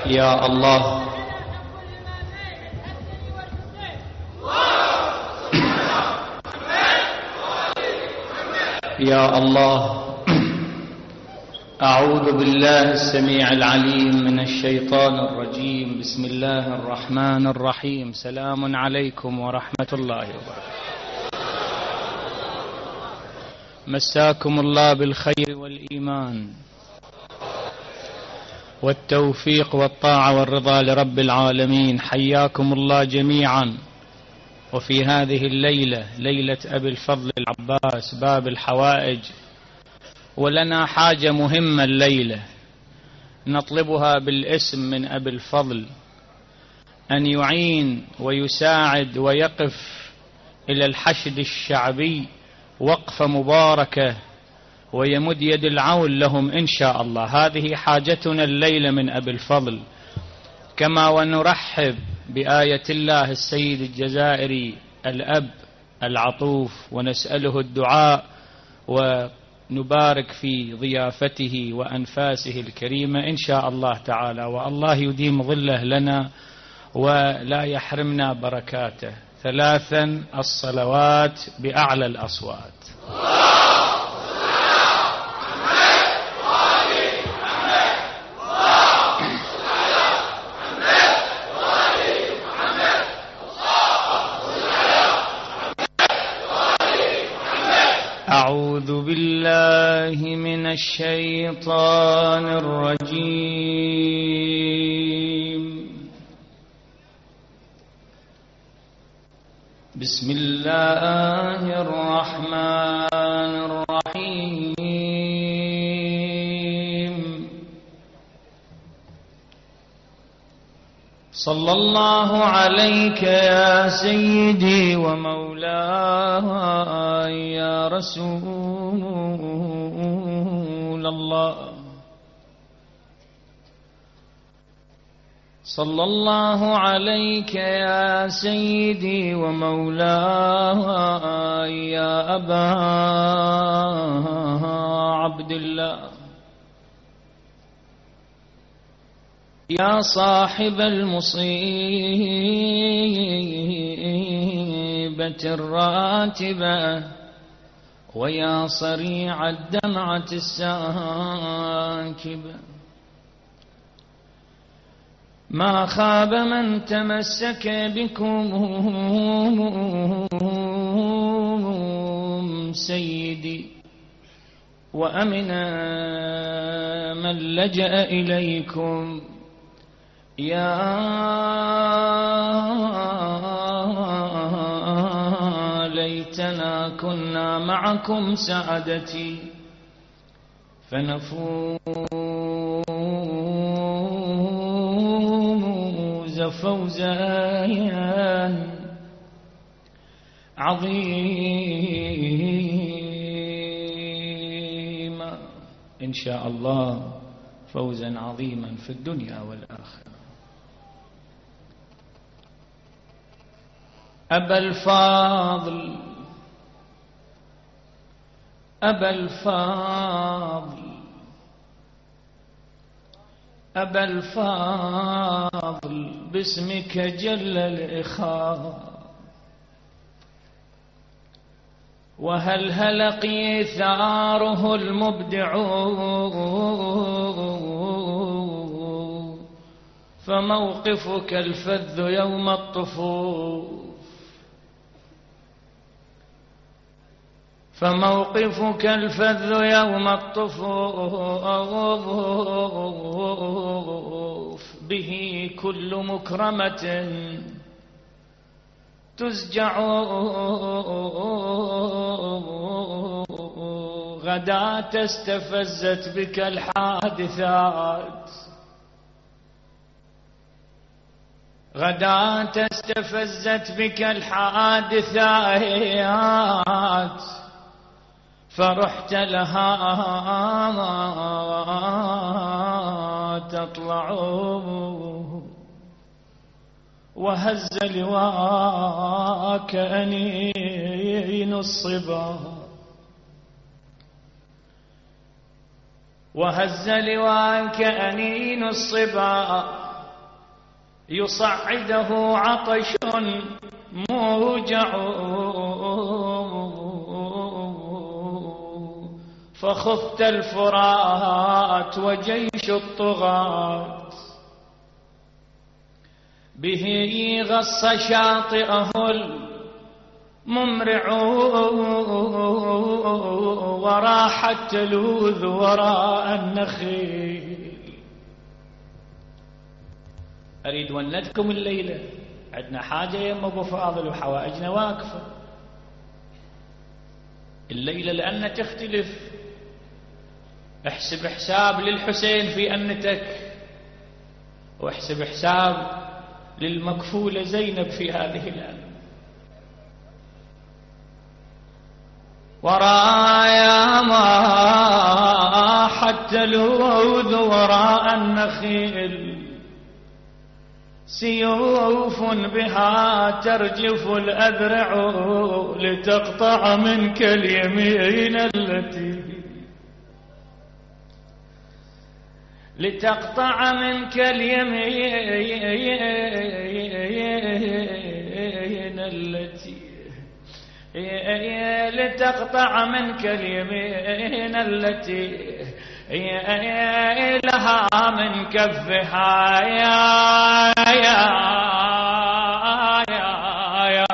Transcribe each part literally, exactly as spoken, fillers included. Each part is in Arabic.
يا الله يا الله. أعوذ بالله السميع العليم من الشيطان الرجيم. بسم الله الرحمن الرحيم. سلام عليكم ورحمة الله وبركاته. مساكم الله بالخير والإيمان والتوفيق والطاعة والرضا لرب العالمين. حياكم الله جميعا. وفي هذه الليلة، ليلة أبي الفضل العباس باب الحوائج، ولنا حاجة مهمة الليلة نطلبها بالاسم من أبي الفضل، أن يعين ويساعد ويقف إلى الحشد الشعبي وقفة مباركة، ويمد يد العون لهم إن شاء الله. هذه حاجتنا الليلة من أبي الفضل. كما ونرحب بآية الله السيد الجزائري الأب العطوف، ونسأله الدعاء ونبارك في ضيافته وأنفاسه الكريمة إن شاء الله تعالى، والله يديم ظله لنا ولا يحرمنا بركاته. ثلاثا الصلوات بأعلى الأصوات. أعوذ بالله من الشيطان الرجيم. بسم الله الرحمن الرحيم. صلى الله عليك يا سيدي ومولاي يا رسول الله. صلى الله عليك يا سيدي ومولاي يا أبا عبد الله، يا صاحب المصيبة الراتبة، ويا صريع الدمعة الساكبة. ما خاب من تمسك بكم سيدي، وأمن من لجأ إليكم. يا ليتنا كنا معكم سعادتي، فنفوز فوزا عظيما إن شاء الله، فوزا عظيما في الدنيا والآخرة. أبا الفاضل، أبا الفاضل، أبا الفاضل، باسمك جل الإخاء، وهل قيثاره المبدع، فموقفك الفذ يوم الطفوف، فموقفك الفذ يوم الطفوف، به كل مكرمة تزجع غدا استفزت بك الحادثات، غدا استفزت بك الحادثات، فرحت لها تطلع وهز لواك أنين الصبا، وهز لواك أنين الصبا، يصعده عطش موجع فخفت الفرات وجيش الطغاة به غص شاطئه الممرع وراحت تلوذ وراء النخيل. أريد ونتكم الليلة، عندنا حاجة يا أبو فاضل وحوائجنا واقفة الليلة لأن تختلف. احسب حساب للحسين في أنتك، واحسب حساب للمكفولة زينب في هذه الآن. ورايا ما حتى الوذ وراء النخيل سيوف بها ترجف الأذرع لتقطع منك اليمين التي لتقطع منك اليمين التي لتقطع منك اليمين التي لها من كفها يا يا يا يا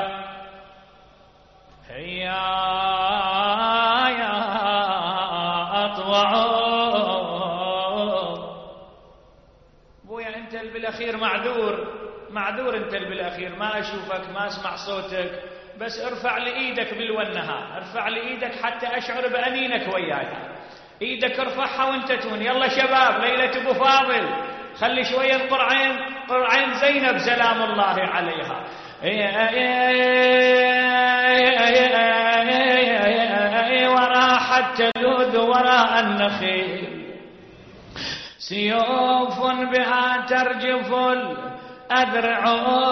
يا يا أطوع. بويا انت بالاخير معذور، معذور انت بالاخير، ما اشوفك ما اسمع صوتك، بس ارفع لي ايدك بالونها، ارفع لي ايدك حتى اشعر بانينك وياي. ايدك ارفعها وانت تون. يلا شباب، ليلة ابو فاضل، خلي شوية القرعين، قرعين زينب سلام الله عليها. وراحت تلوذ وراء النخيل سيوف بها ترجف الأذرع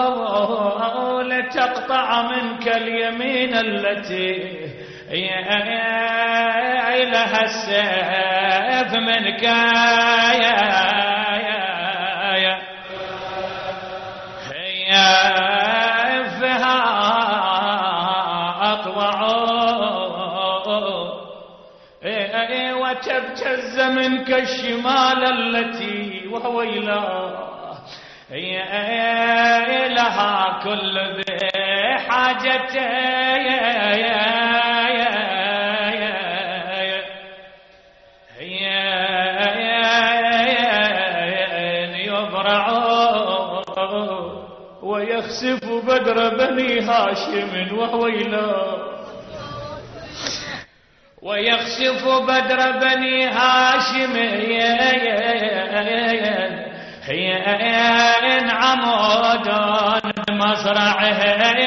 لتقطع منك اليمين التي لها السيف منك يا يا يا فيها أطوع وتبتز منك الشمال التي وويلا لها كل ذي حاجة ويخسف بدر بني هاشم وهويلا ويخسف بدر بني هاشم هي إن عمود بمصرعه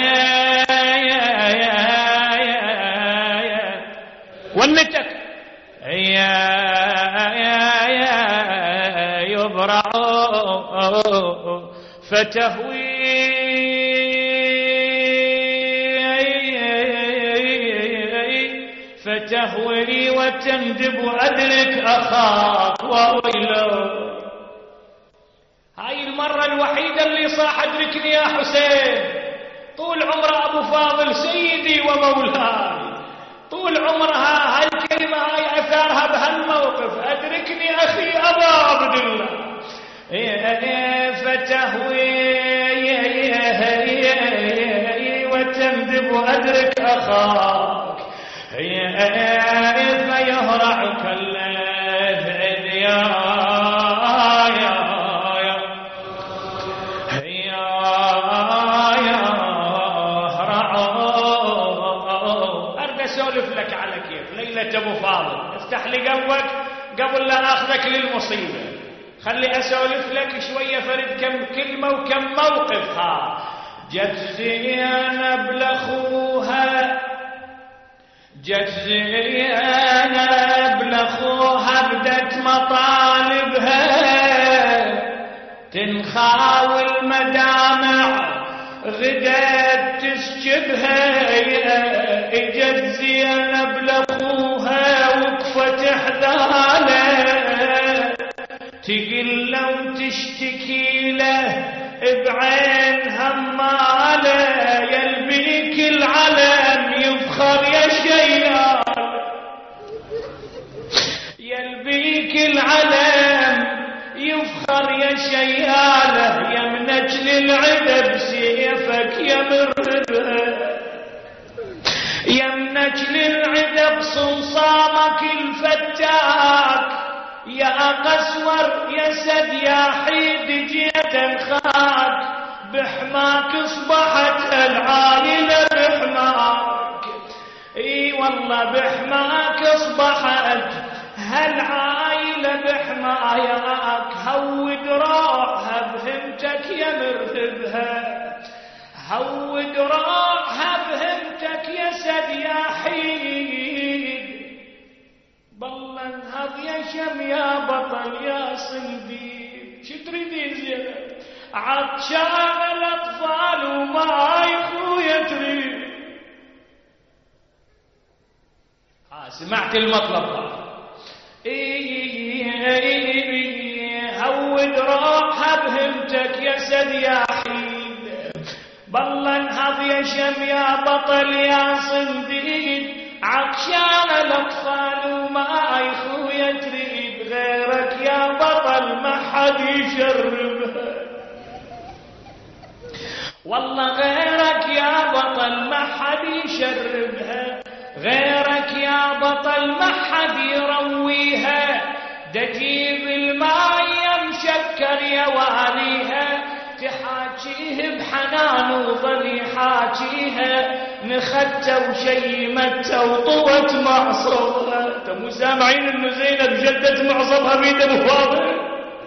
ونتك يبرع فتهوي فتهوي وتندب أدرك أخاك وويله. هاي المرة الوحيدة اللي صاح أدركني يا حسين. طول عمر أبو فاضل سيدي ومولاي، طول عمرها هاي الكلمة هاي أثارها بهالموقف، أدركني أخي أبا عبد الله. فتهوي وتندب أدرك أخاك فيهرعك الليل يا ابو فاضل. افتح لي قلبك قبل لا اخذك للمصيبه، خلي اسولف لك شويه فرد كم كلمه وكم موقف. ها جت زينب لاخوها، جت زينب لاخوها بدت مطالبها تنخاوي المدامع غدت تسجبها. اجت زينب لاخوها وقفت حذاله تقل له وتشتكي له بعين همالة يلبيك العلم يفخر يا شيال، يلبيك العلم يفخر يا شياله، يمنك للعدى بسيفك يا مرهبه، يمنك للعدى بصمصامك الفتاك، يا قسور يا سد يا حيد جيت انخاك، بحماك اصبحت العائلة بحماك، اي والله بحماك اصبحت هالعائلة بحماياك، هود روحها بهمتك يا مرهبها، هود روحها بهمتك يا سد يا حيد، بالله انهض يا شم يا بطل يا صنديد. شو تريدين زينب؟ عطشان الاطفال وما يخويا تريد. ها سمعت المطلب؟ هود روحها بهمتك يا سد يا حيد، بالله انهض يا شم يا بطل يا صنديد، عطشان الاطفال وما يخويا تريد، غيرك يا بطل ما حد يشربها، والله غيرك يا بطل ما حد يشربها، غيرك يا بطل ما حد يرويها، دجيب الماء يا مشكر يا واليها، تحاكيه بحنان وظل يحاكيها، نخدته وشيمته وطوت معصبها. انتم مو سامعين انه زينب جدت معصبها بيد ابو فاضل؟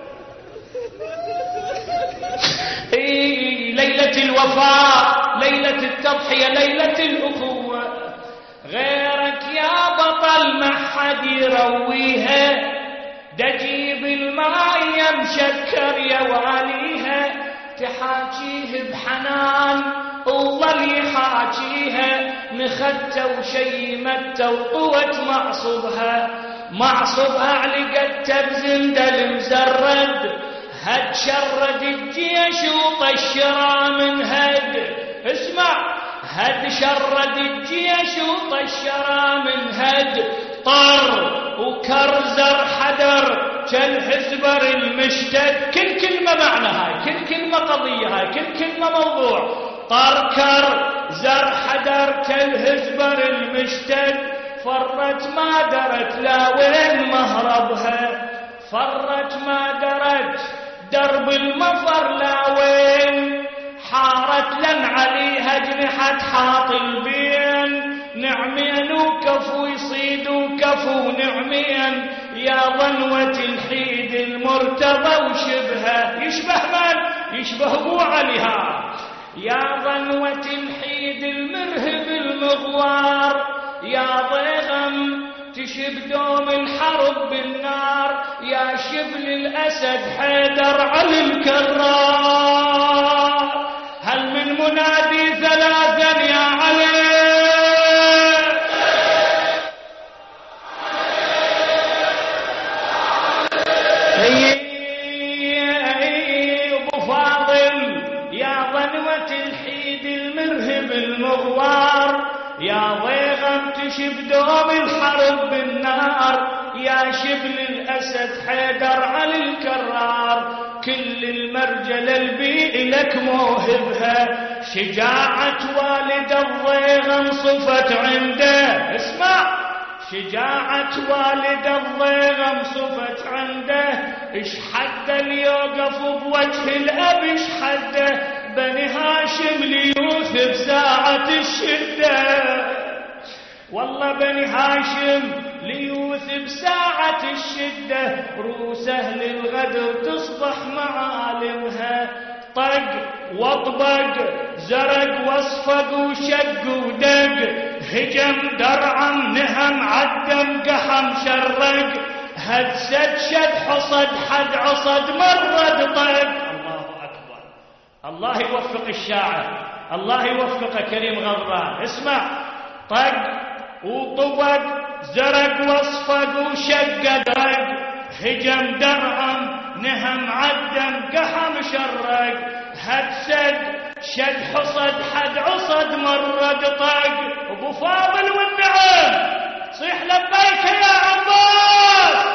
اي ليلة الوفاء، ليلة التضحية، ليلة الأخوة، غيرك يا بطل ما حد يرويها، دجيب الماء يا مشكر يا واليها، تحاكيه بحنان وظل يحاكيها، نخدته وشيمته وطوت معصبها، معصبها علقته بزندل مزرد، هد شرد الجيش وطشرا من هد، اسمع، هد شرد الجيش وطشرا من هد، طر وكرزر حدر كالحزبر المشتد. كل كلمة معنى هاي، كل كلمة قضية هاي، كل كلمة موضوع. طر كر زر حدر كالحزبر المشتد، فرت ما درت لا وين مهربها، فرت ما درت درب المفر لا وين، حارت لن عليها جنحت حاط البين، نعمين وكفو يصيد وكفو نعمين، يا ظنوة الحيد المرتضى وشبهه. يشبه من؟ يشبه ابو عليها. يا ظنوة الحيد المرهب المغوار، يا ضيغم تشب دوم الحرب بالنار، يا شبل الأسد حيدر على الكرار، هل من منادي ثلاثا يا علي؟ ابو فاضل يا ظنوة الحيد المرهب المغوار، يا ضيغم تشب دوم الحرب بالنار، يا شبل الأسد حيدر على الكرار، كل المرجل البيئ لك موهبها، شجاعة والد الضيغم صفت عنده. اسمع، شجاعة والد الضيغم صفت عنده، اش حد اللي يوقف بوجه الأب، اش حده بني هاشم ليوثب ساعة الشدة، والله بني هاشم ليوثب ساعة الشدة، روس أهل الغدر تصبح معالمها، طق واطبق زرق واصفق وشق ودق، هجم درعم نهم عدم قحم شرق، هد سد شد حصد حد عصد مرد طق. الله يوفق الشاعر، الله يوفق كريم غضبان. اسمع، طق وطبق زرق واصفق وشق درق، هجم درعم نهم عدم قحم شرق، هد سد شد حصد حد عصد مرد طق ابو فاضل والنعم صيح لبيك يا عباس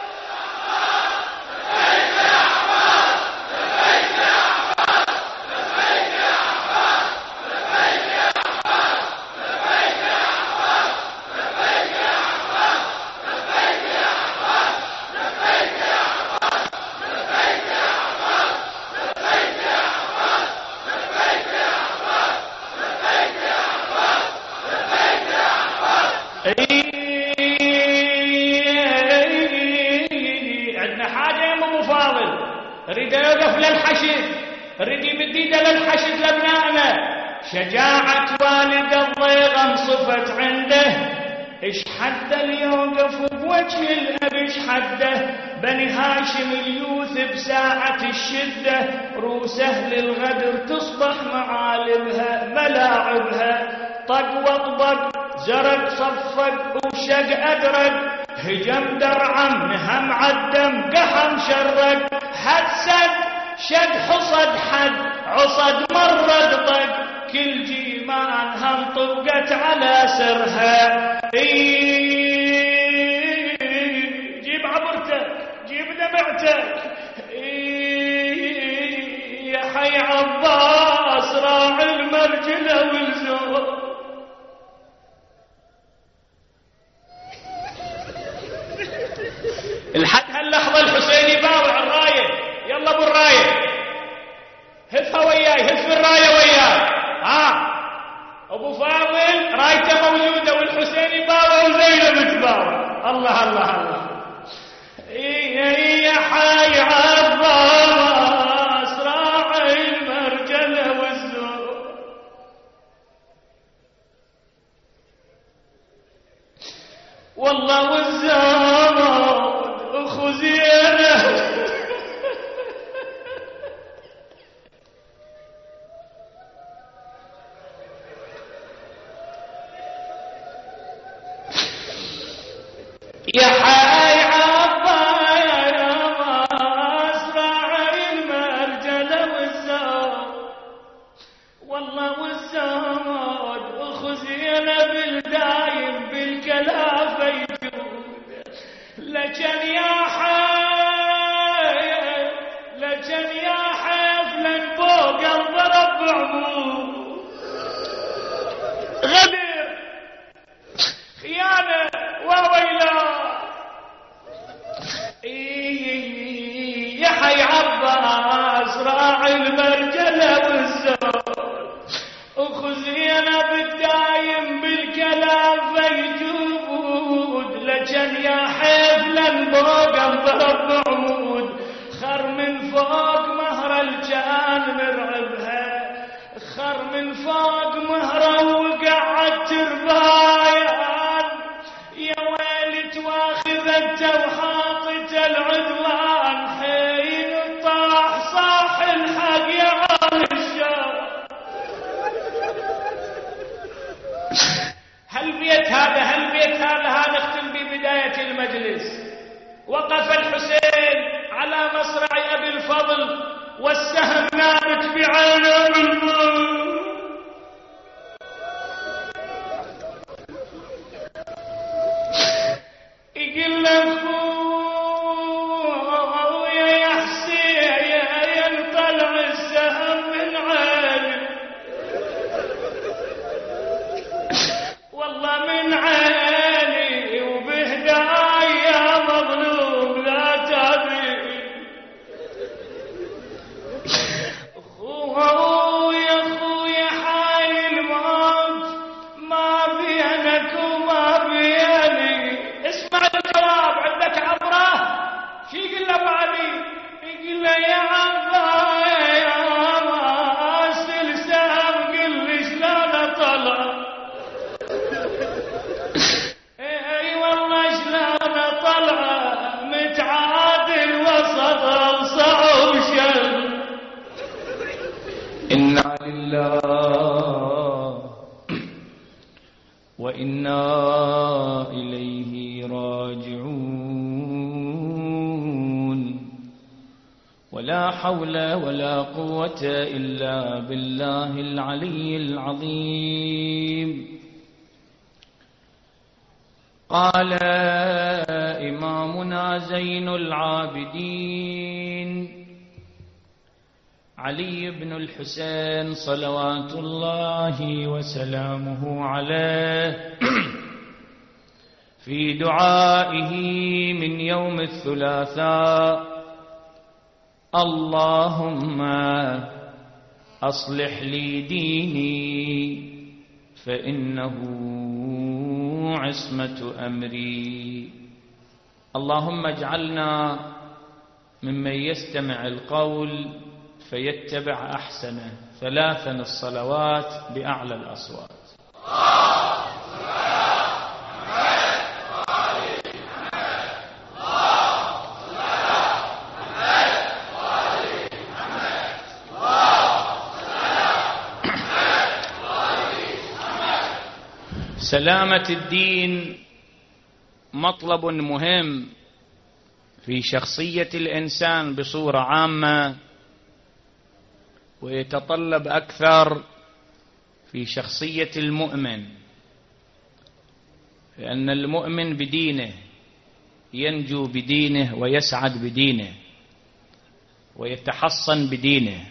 لبيك يا عباس لبيك يا عباس لبيك يا عباس لبيك يا عباس لبيك يا عباس لبيك يا عباس لبيك يا عباس لبيك يا عباس لبيك يا عباس لبيك يا عباس لبيك يا عباس لبيك يا عباس لبيك يا عباس. عندنا حاجة يا ابو فاضل، اريد اوقف للحشد، اريد يمد ايده للحشد لابنائنا. شجاعة والد الضيغم صفت عنده، ايش حده اللي يوقف بوجه الاب، ايش حده بني هاشم اليوث بساعة الشدة، روس اهل الغدر تصبح معالمها ملاعبها. طق وطبق زرق صفق وشق ادرق، هجم درعم نهم عدم قحم شرق. حد سد شد حصد حد عصد مرد طق، كل جيمان هم طقت على سرها. إيه جيب عبرتك جيب دمعتك، إيه يا حي عباس راعي المرجله والزور. لحد هاللحظه الحسيني باوع الرايه، يلا ابو الرايه هفها وياي، هف الرايه وياي. ها ابو فاضل رايته موجوده والحسيني باوع وزينب تباوع. الله الله الله. اي يا حي عباس راعي المرجله والزور. والله والزمان اخو زينه يا حي عباس راعي المرجله والزور. والله والزود اخو زينب الدايم بالكلافه يجود. لجن يا حي لجن يا حيف لن فوق الضرب بعمود. غدر خيانه وويلا. يا حي عباس راعي المرجله والزور، اخو زينب الدايم بالكلافه يجود. لجن يا حيف لن فوق الضرب عمود، خر من فوق مهر الجان مرعبها، خر من فوق مهره وقعد تربايان. يا ويلي واخذته وحاطته العدوان، حين طاح صاح الحق يا عال الشر. هالبيت هذا هالبيت هذا ها نختم ببداية المجلس. وقف الحسين على مصرع أبي الفضل والسهم نابت بعينه بالموت. يقول له خويا يا حسين طلع السهم من عيني، والله من عيني وبهداي يا مظلوم لا تبي. خويا خويا حال الموت ما بينك وما بيني. اسمع الجواب عندك عبره. شي يقول له ابو علي؟ يقول له يا عباس السهم قل لي شلون طلع. اي والله شلون طلع متعادل وسط صعب شل. إنا لله وإنا إليه راجعون. ولا حول ولا قوة إلا بالله العلي العظيم. قال إمامنا زين العابدين علي بن الحسين صلوات الله وسلامه عليه في دعائه من يوم الثلاثاء: اللهم أصلح لي ديني فإنه عصمة أمري. اللهم اجعلنا ممن يستمع القول فيتبع أحسنه. ثلاثا الصلوات بأعلى الأصوات. سلامة الدين مطلب مهم في شخصية الإنسان بصورة عامة، ويتطلب أكثر في شخصية المؤمن، لأن المؤمن بدينه ينجو بدينه ويسعد بدينه ويتحصن بدينه.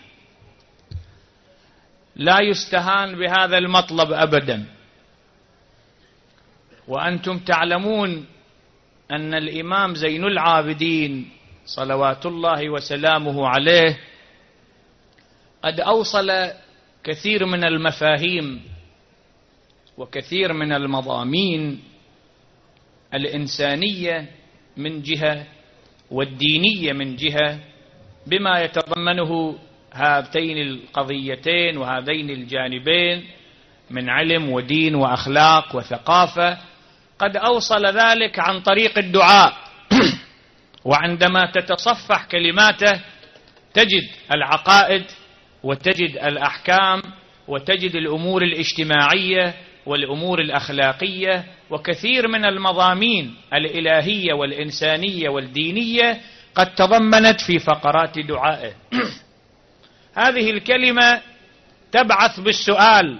لا يستهان بهذا المطلب أبدا. وأنتم تعلمون أن الإمام زين العابدين صلوات الله وسلامه عليه قد أوصل كثير من المفاهيم وكثير من المضامين الإنسانية من جهة والدينية من جهة بما يتضمنه هاتين القضيتين وهذين الجانبين من علم ودين وأخلاق وثقافة. قد أوصل ذلك عن طريق الدعاء وعندما تتصفح كلماته تجد العقائد وتجد الأحكام وتجد الأمور الاجتماعية والأمور الأخلاقية وكثير من المضامين الإلهية والإنسانية والدينية قد تضمنت في فقرات دعائه. هذه الكلمة تبعث بالسؤال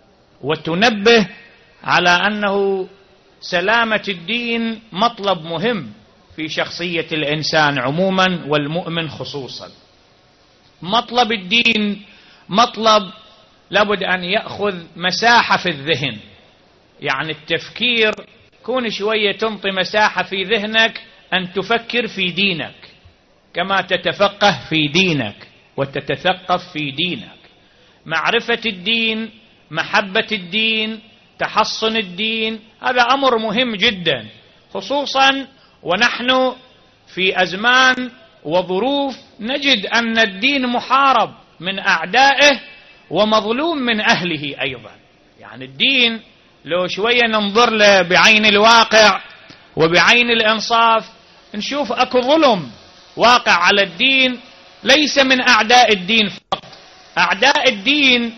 وتنبه على أنه سلامة الدين مطلب مهم في شخصية الإنسان عموما والمؤمن خصوصا. مطلب الدين مطلب لابد أن يأخذ مساحة في الذهن، يعني التفكير كون شوية تنطي مساحة في ذهنك أن تفكر في دينك كما تتفقه في دينك وتتثقف في دينك. معرفة الدين، محبة الدين، تحصن الدين، هذا أمر مهم جدا، خصوصا ونحن في أزمان وظروف نجد أن الدين محارب من أعدائه ومظلوم من أهله أيضا. يعني الدين لو شوية ننظر له بعين الواقع وبعين الإنصاف نشوف أكو ظلم واقع على الدين، ليس من أعداء الدين فقط. أعداء الدين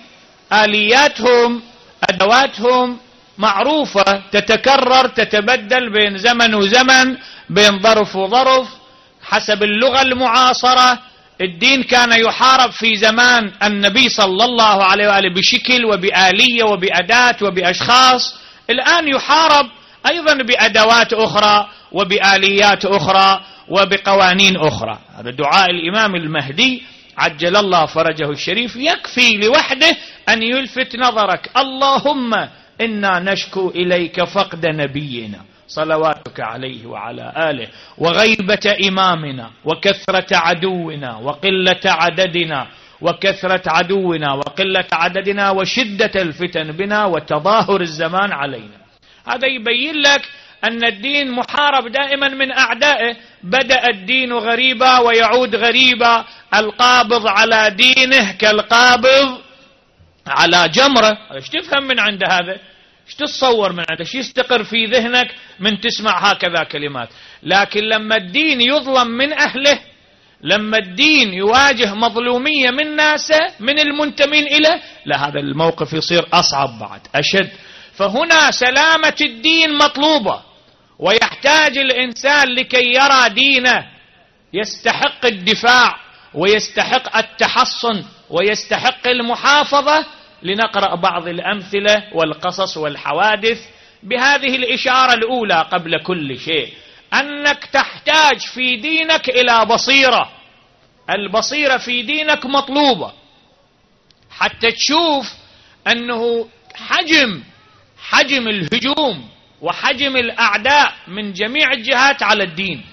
آلياتهم أدواتهم معروفة، تتكرر تتبدل بين زمن وزمن، بين ظرف وظرف، حسب اللغة المعاصرة. الدين كان يحارب في زمان النبي صلى الله عليه وآله بشكل وبآلية وبأداة وبأشخاص، الآن يحارب أيضا بأدوات أخرى وبآليات أخرى وبقوانين أخرى. هذا دعاء الإمام المهدي عجل الله فرجه الشريف يكفي لوحده أن يلفت نظرك: اللهم إنا نشكو إليك فقد نبينا صلواتك عليه وعلى آله، وغيبة إمامنا، وكثرة عدونا، وقلة عددنا، وكثرة عدونا وقلة عددنا، وشدة الفتن بنا، وتظاهر الزمان علينا. هذا يبين لك أن الدين محارب دائما من أعدائه. بدأ الدين غريبا ويعود غريبا. القابض على دينه كالقابض على جمرة. ايش تفهم من عند هذا؟ ايش تتصور من عنده؟ ايش يستقر في ذهنك من تسمع هكذا كلمات؟ لكن لما الدين يظلم من أهله، لما الدين يواجه مظلومية من ناسه من المنتمين إليه، لا، هذا الموقف يصير أصعب بعد أشد. فهنا سلامة الدين مطلوبة، ويحتاج الإنسان لكي يرى دينه يستحق الدفاع ويستحق التحصن ويستحق المحافظة، لنقرأ بعض الأمثلة والقصص والحوادث بهذه الإشارة الأولى قبل كل شيء، أنك تحتاج في دينك إلى بصيرة. البصيرة في دينك مطلوبة حتى تشوف أنه حجم حجم الهجوم وحجم الأعداء من جميع الجهات على الدين.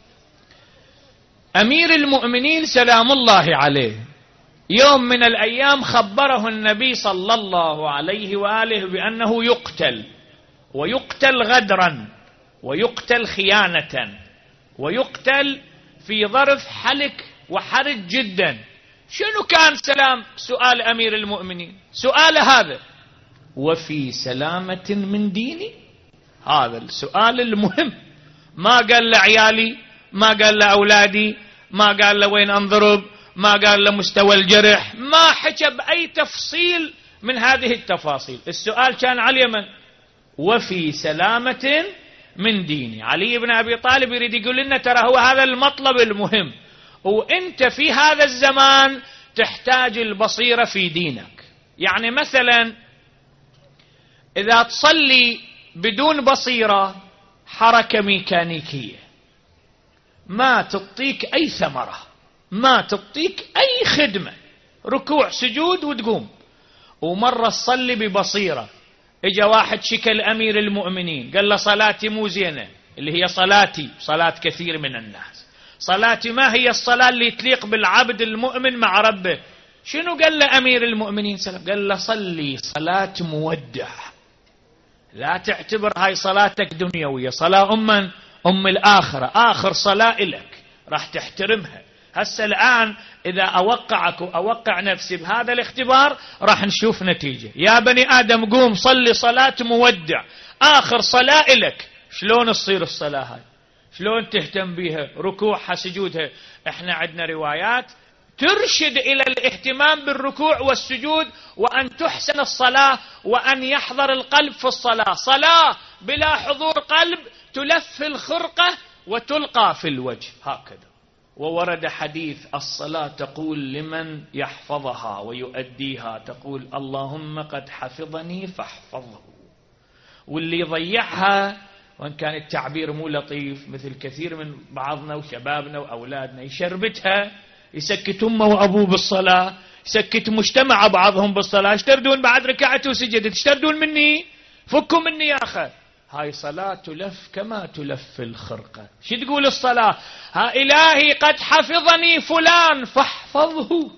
أمير المؤمنين سلام الله عليه يوم من الأيام خبره النبي صلى الله عليه وآله بأنه يقتل، ويقتل غدرا، ويقتل خيانة، ويقتل في ظرف حلك وحرج جدا. شنو كان سلام سؤال أمير المؤمنين؟ سؤال هذا: وفي سلامة من ديني؟ هذا السؤال المهم. ما قال لعيالي، ما قال لأولادي، ما قال لوين أنضرب، ما قال لمستوى الجرح، ما حكى بأي تفصيل من هذه التفاصيل. السؤال كان على اليمن: وفي سلامة من ديني. علي بن أبي طالب يريد يقول لنا ترى هو هذا المطلب المهم، وانت في هذا الزمان تحتاج البصيرة في دينك. يعني مثلا إذا تصلي بدون بصيرة حركة ميكانيكية ما تعطيك أي ثمرة، ما تعطيك أي خدمة، ركوع سجود وتقوم. ومرة تصلي ببصيرة، اجا واحد شكل أمير المؤمنين قال له صلاتي مو زينة، اللي هي صلاتي صلاة كثير من الناس، صلاتي ما هي الصلاة اللي تليق بالعبد المؤمن مع ربه. شنو قال له أمير المؤمنين سلام؟ قال له صلي صلاة مودع، لا تعتبر هاي صلاتك دنيوية، صلاة أما أم الآخرة، آخر صلاة إلك راح تحترمها. هسه الآن إذا أوقعك وأوقع نفسي بهذا الاختبار راح نشوف نتيجة. يا بني آدم قوم صلي صلاة مودع، آخر صلاة إلك. شلون تصير الصلاة هاي؟ شلون تهتم بيها؟ ركوعها، سجودها. احنا عندنا روايات ترشد إلى الاهتمام بالركوع والسجود، وأن تحسن الصلاة، وأن يحضر القلب في الصلاة. صلاة بلا حضور قلب تلف الخرقة وتلقى في الوجه هكذا. وورد حديث: الصلاة تقول لمن يحفظها ويؤديها تقول اللهم قد حفظني فاحفظه. واللي يضيعها، وان كان التعبير مو لطيف، مثل كثير من بعضنا وشبابنا وأولادنا يشربتها، يسكت أمه وأبوه بالصلاة، يسكت مجتمع بعضهم بالصلاة. اشتردون بعد ركعت وسجدت، اشتردون مني، فكوا مني يا أخي. هاي صلاة تلف كما تلف الخرقة. شو تقول الصلاة؟ ها إلهي قد حفظني فلان فاحفظه،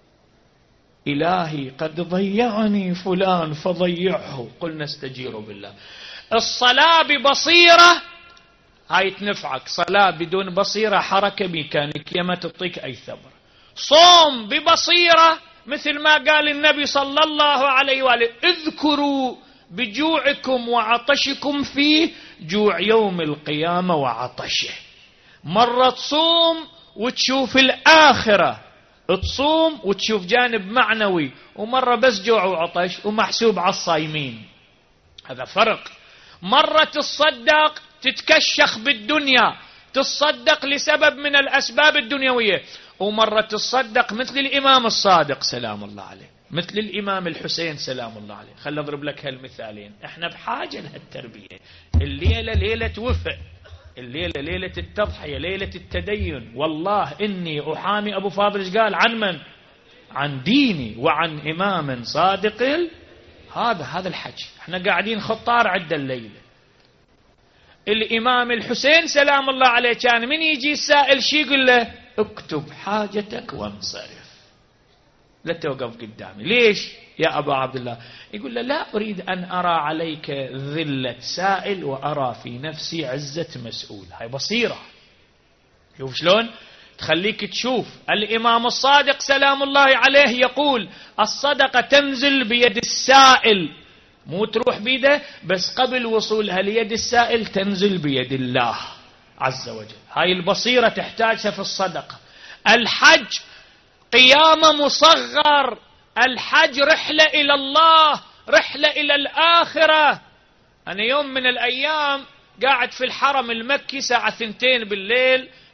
إلهي قد ضيعني فلان فضيعه، قلنا استجيروا بالله. الصلاة ببصيرة هاي تنفعك، صلاة بدون بصيرة حركة ميكانيكية ما تعطيك أي ثمرة. صوم ببصيرة مثل ما قال النبي صلى الله عليه وآله: اذكروا بجوعكم وعطشكم فيه جوع يوم القيامة وعطشه. مرة تصوم وتشوف الآخرة، تصوم وتشوف جانب معنوي، ومرة بس جوع وعطش ومحسوب على الصايمين. هذا فرق. مرة تصدق تتكشخ بالدنيا، تصدق لسبب من الأسباب الدنيوية، ومرة تصدق مثل الإمام الصادق سلام الله عليه، مثل الإمام الحسين سلام الله عليه. خل أضرب لك هالمثالين. احنا بحاجة لهالتربية. الليلة ليلة وفاء، الليلة ليلة التضحية، ليلة التدين. والله إني أحامي أبو فاضل قال عن من؟ عن ديني وعن إمام صادق. هذا هذا الحكي. احنا قاعدين خطار عدة الليلة. الإمام الحسين سلام الله عليه كان من يجي السائل شي يقول له: اكتب حاجتك وانصرف، لا توقف قدامي. ليش يا أبا عبد الله؟ يقول له: لا أريد أن أرى عليك ذلة سائل وأرى في نفسي عزة مسؤول. هاي بصيرة. شوف شلون تخليك تشوف. الإمام الصادق سلام الله عليه يقول: الصدقة تنزل بيد السائل، مو تروح بيده، بس قبل وصولها ليد السائل تنزل بيد الله عز وجل. هاي البصيرة تحتاجها في الصدقة. الحج قيامة مصغر، الحج رحلة إلى الله، رحلة إلى الآخرة. أنا يوم من الأيام قاعد في الحرم المكي ساعة ثنتين بالليل،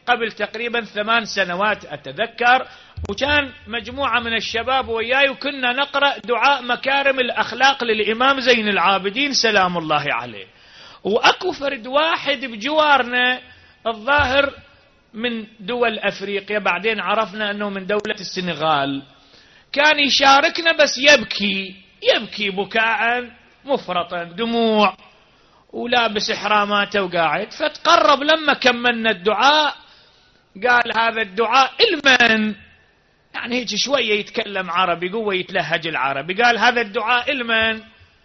قبل تقريبا ثمان سنوات أتذكر، وكان مجموعة من الشباب وياي وكنا نقرأ دعاء مكارم الأخلاق للإمام زين العابدين سلام الله عليه. وأكو فرد واحد بجوارنا الظاهر من دول أفريقيا، بعدين عرفنا أنه من دولة السنغال، كان يشاركنا بس يبكي يبكي بكاء مفرطا، دموع، ولابس إحراماته وقاعد. فتقرب لما كملنا الدعاء قال هذا الدعاء المن، يعني هيك شوية يتكلم عربي قوة يتلهج العربي، قال هذا الدعاء المن.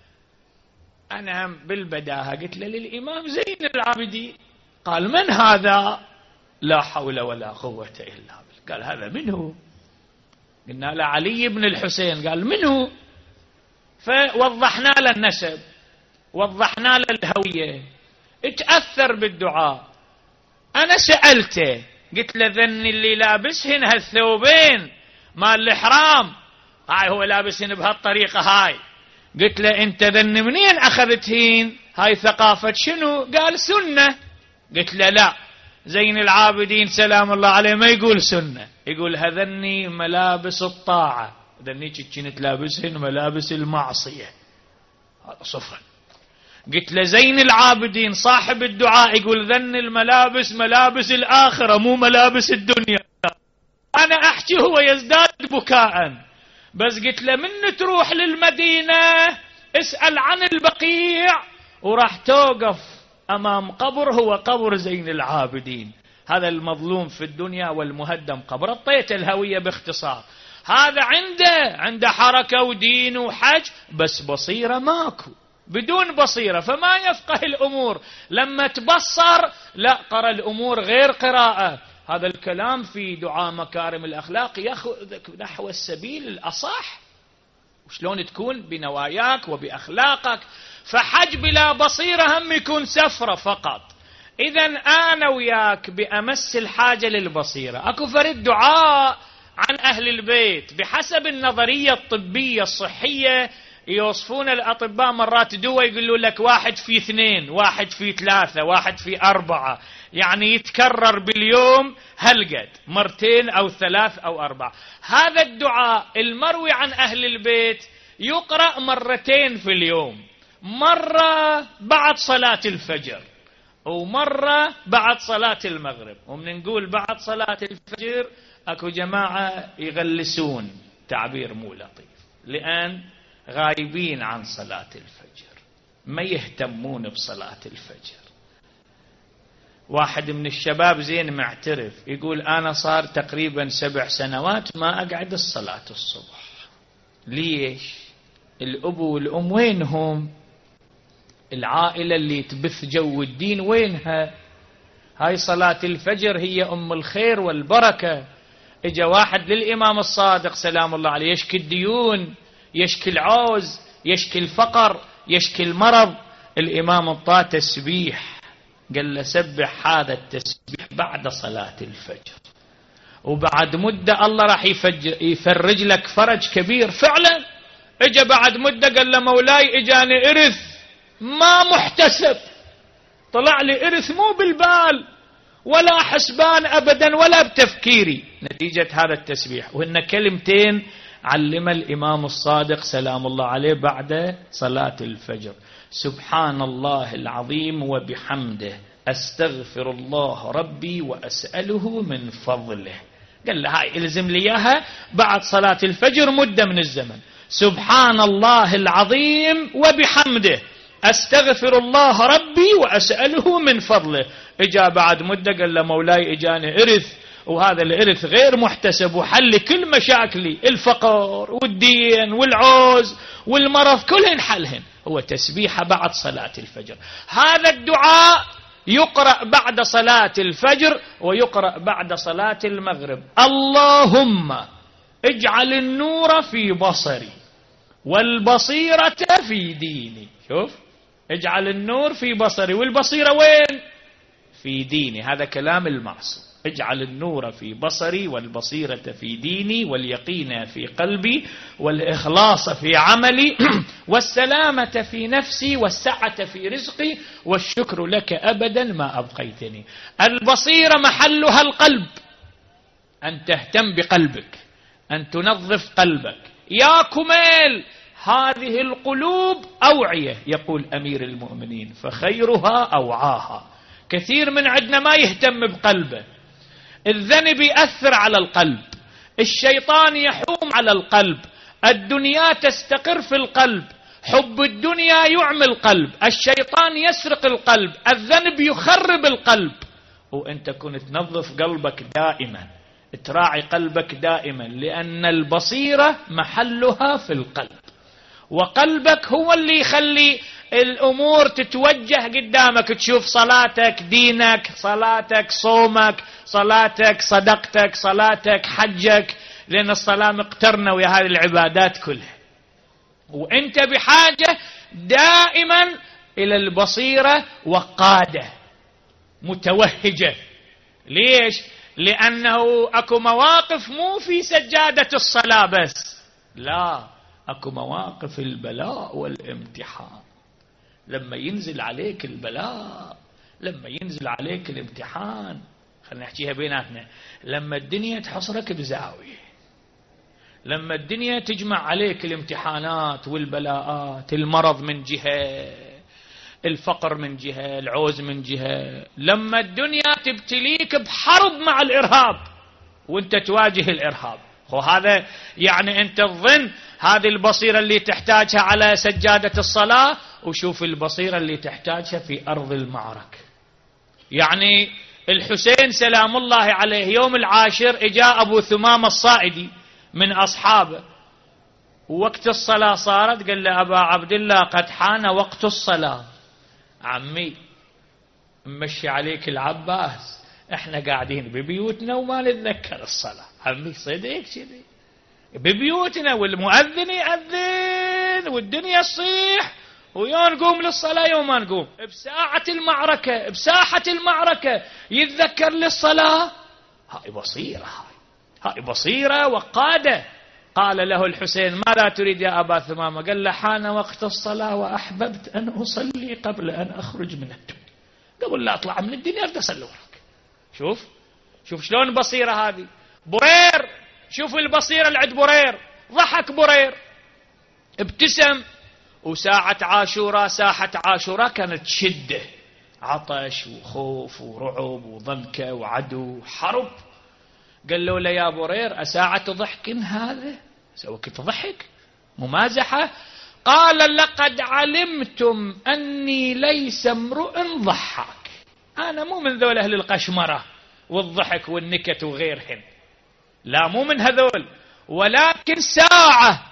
أنا هم بالبداهة قلت له للإمام زين العابدين. قال من هذا؟ لا حول ولا قوة إلا بالله. قال هذا منه؟ قلنا له علي بن الحسين. قال منه؟ فوضحنا له النسب، وضحنا له الهوية، اتأثر بالدعاء. أنا سألته قلت له ذن اللي لابسهن هالثوبين مال الإحرام، هاي هو لابسهن بهالطريقة هاي، قلت له أنت ذن منين أخذتهن؟ هاي ثقافة شنو؟ قال سنة. قلت له لا، زين العابدين سلام الله عليه ما يقول سنة، يقول هذني ملابس الطاعة، ذني كنت لابسهن ملابس المعصية، هذا صفر. قلت له زين العابدين صاحب الدعاء يقول ذن الملابس ملابس الآخرة مو ملابس الدنيا. أنا أحكي هو يزداد بكاء. بس قلت له من تروح للمدينة اسأل عن البقيع وراح توقف أمام قبر هو قبر زين العابدين، هذا المظلوم في الدنيا والمهدم قبر. اعطيت الهوية باختصار. هذا عنده عنده حركة ودين وحج، بس بصيرة ماكو، بدون بصيرة فما يفقه الأمور. لما تبصر لا قرأ الأمور غير قراءة. هذا الكلام في دعاء مكارم الأخلاق يأخذك نحو السبيل الأصح، وشلون تكون بنواياك وبأخلاقك. فحج بلا بصيرة هم يكون سفرة فقط. إذن أنا وياك بأمس الحاجة للبصيرة. أكو فرد دعاء عن أهل البيت بحسب النظرية الطبية الصحية، يوصفون الأطباء مرات دواء يقولوا لك واحد في اثنين، واحد في ثلاثة، واحد في أربعة، يعني يتكرر باليوم هلقد مرتين أو ثلاث أو أربع. هذا الدعاء المروي عن أهل البيت يقرأ مرتين في اليوم، مرة بعد صلاة الفجر ومرة بعد صلاة المغرب. ومن نقول بعد صلاة الفجر أكو جماعة يغلسون، تعبير مو لطيف، لأن غايبين عن صلاة الفجر، ما يهتمون بصلاة الفجر. واحد من الشباب زين معترف يقول أنا صار تقريبا سبع سنوات ما أقعد الصلاة الصبح. ليش؟ الأبو والأم وينهم؟ العائلة اللي تبث جو الدين وينها؟ هاي صلاة الفجر هي أم الخير والبركة. اجا واحد للإمام الصادق سلام الله عليه يشكي الديون، يشكي العوز، يشكي الفقر، يشكي المرض. الإمام اعطاه تسبيح، قال له سبح هذا التسبيح بعد صلاة الفجر، وبعد مدة الله راح يفرج لك فرج كبير. فعلا اجا بعد مدة قال له مولاي اجاني إرث ما محتسب، طلع لي إرث مو بالبال ولا حسبان أبدا ولا بتفكيري، نتيجة هذا التسبيح. وهن كلمتين علم الإمام الصادق سلام الله عليه بعد صلاة الفجر: سبحان الله العظيم وبحمده أستغفر الله ربي وأسأله من فضله. قال له هاي الزم لي إياها بعد صلاة الفجر مدة من الزمن، سبحان الله العظيم وبحمده أستغفر الله ربي وأسأله من فضله. إجا بعد مدة قال له مولاي إجاني إرث، وهذا الإرث غير محتسب وحل كل مشاكلي، الفقر والدين والعوز والمرض كلهن حلهن. هو تسبيحة بعد صلاة الفجر. هذا الدعاء يقرأ بعد صلاة الفجر ويقرأ بعد صلاة المغرب: اللهم اجعل النور في بصري والبصيرة في ديني. شوف، اجعل النور في بصري والبصيرة وين؟ في ديني. هذا كلام المعصوم. اجعل النور في بصري والبصيرة في ديني واليقين في قلبي والإخلاص في عملي والسلامة في نفسي والسعة في رزقي والشكر لك أبدا ما أبقيتني. البصيرة محلها القلب، أن تهتم بقلبك، أن تنظف قلبك. يا كميل هذه القلوب أوعية، يقول أمير المؤمنين، فخيرها أوعاها. كثير من عندنا ما يهتم بقلبه. الذنب يأثر على القلب، الشيطان يحوم على القلب، الدنيا تستقر في القلب، حب الدنيا يعمي القلب، الشيطان يسرق القلب، الذنب يخرب القلب. وأنت كنت تنظف قلبك دائما، تراعي قلبك دائما، لأن البصيرة محلها في القلب، وقلبك هو اللي يخلي الأمور تتوجه قدامك. تشوف صلاتك، دينك، صلاتك، صومك، صلاتك، صدقتك، صلاتك، حجك، لأن الصلاة مقترنة ويا هذه العبادات كلها. وأنت بحاجة دائما إلى البصيرة وقادة متوهجة. ليش؟ لأنه أكو مواقف مو في سجادة الصلاة بس، لا، أكو مواقف البلاء والامتحان. لما ينزل عليك البلاء، لما ينزل عليك الامتحان، خلينا نحكيها بيناتنا، لما الدنيا تحصرك بزاوية، لما الدنيا تجمع عليك الامتحانات والبلاءات، المرض من جهة، الفقر من جهة، العوز من جهة، لما الدنيا تبتليك بحرب مع الإرهاب وانت تواجه الإرهاب، وهذا يعني انت تظن هذه البصيرة اللي تحتاجها على سجادة الصلاة، وشوف البصيرة اللي تحتاجها في أرض المعركة. يعني الحسين سلام الله عليه يوم العاشر اجاء أبو ثمامة الصائدي من أصحابه، ووقت الصلاة صارت، قال له أبا عبد الله قد حان وقت الصلاة. عمي مشي عليك العباس، احنا قاعدين ببيوتنا وما نتذكر الصلاة. عمي صدق كذي ببيوتنا والمؤذن يأذن والدنيا تصيح ويوم نقوم للصلاة يوم ما نقوم. بساعة المعركة، بساحة المعركة يتذكر للصلاة. هاي بصيرة، هاي هاي بصيرة وقادة. قال له الحسين ماذا تريد يا أبا ثمامة؟ قال له حان وقت الصلاة وأحببت أن أصلي قبل أن أخرج من الدنيا. قبل لا أطلع من الدنيا أريد أصلي وراك. شوف شوف شلون بصيرة هذه. برير، شوف البصيرة اللي عند برير. ضحك برير، ابتسم. وساعة عاشوراء، ساحة عاشوراء كانت شدة، عطش وخوف ورعب وضنكة وعدو حرب. قال له لا يا برير أساعة ضحك هذا؟ سوكت ضحك ممازحة. قال لقد علمتم أني ليس امرؤ ضحك، أنا مو من ذول أهل القشمرة والضحك والنكت وغيرهن، لا مو من هذول، ولكن ساعة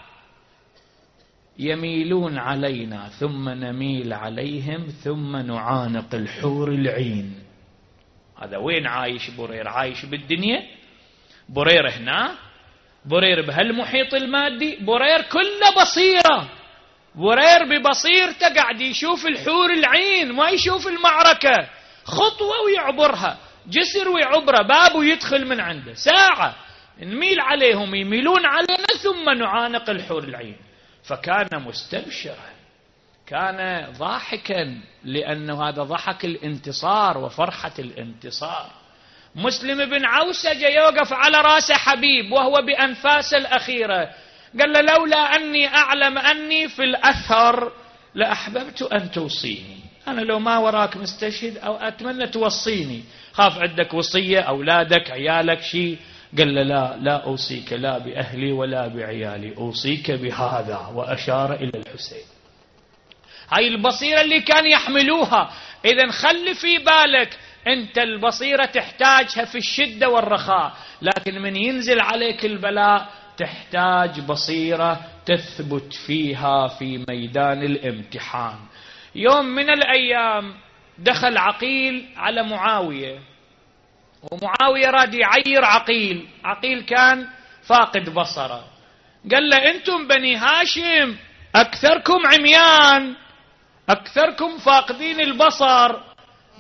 يميلون علينا ثم نميل عليهم ثم نعانق الحور العين. هذا وين عايش برير؟ عايش بالدنيا. برير هنا، برير بهالمحيط المادي، برير كله بصيرة. برير ببصيرته قاعد يشوف الحور العين، ما يشوف المعركة. خطوة ويعبرها، جسر ويعبره، باب ويدخل من عنده. ساعة نميل عليهم يميلون علينا ثم نعانق الحور العين. فكان مستبشرا، كان ضاحكا، لأنه هذا ضحك الانتصار وفرحة الانتصار. مسلم بن عوسجة يوقف على رأس حبيب وهو بأنفاس الأخيرة، قال له لولا أني أعلم أني في الأثر لأحببت أن توصيني. أنا لو ما وراك مستشهد أو أتمنى توصيني، خاف عندك وصية، أولادك، عيالك، شيء. قال له لا لا أوصيك لا بأهلي ولا بعيالي، أوصيك بهذا، وأشار إلى الحسين. هاي البصيرة اللي كان يحملوها. إذن خلي في بالك أنت البصيرة تحتاجها في الشدة والرخاء، لكن من ينزل عليك البلاء تحتاج بصيرة تثبت فيها في ميدان الامتحان. يوم من الأيام دخل عقيل على معاوية، ومعاوية راد يعير عقيل. عقيل كان فاقد بصره. قال له أنتم بني هاشم أكثركم عميان، أكثركم فاقدين البصر.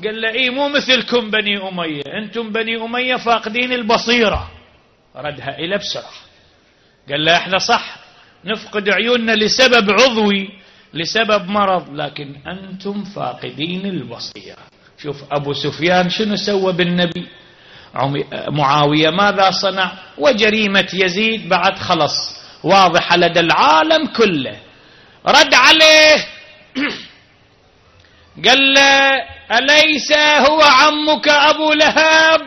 قال له اي مو مثلكم بني أمية، انتم بني أمية فاقدين البصيرة. ردها إلى بسرعة قال له احنا صح نفقد عيوننا لسبب عضوي لسبب مرض، لكن أنتم فاقدين البصيرة. شوف أبو سفيان شنو سوى بالنبي، معاوية ماذا صنع، وجريمة يزيد بعد خلص واضحة لدى العالم كله. رد عليه قال له أليس هو عمك أبو لهب؟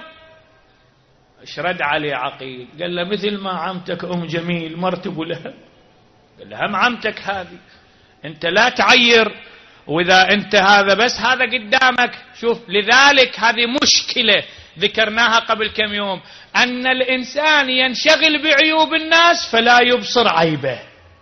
ايش رد عليه عقيل؟ قال له مثل ما عمتك أم جميل مرت أبو لهب. قال له هم عمتك هذه، انت لا تعير، واذا انت هذا بس هذا قدامك. شوف لذلك هذه مشكلة ذكرناها قبل كم يوم، أن الإنسان ينشغل بعيوب الناس فلا يبصر عيبه.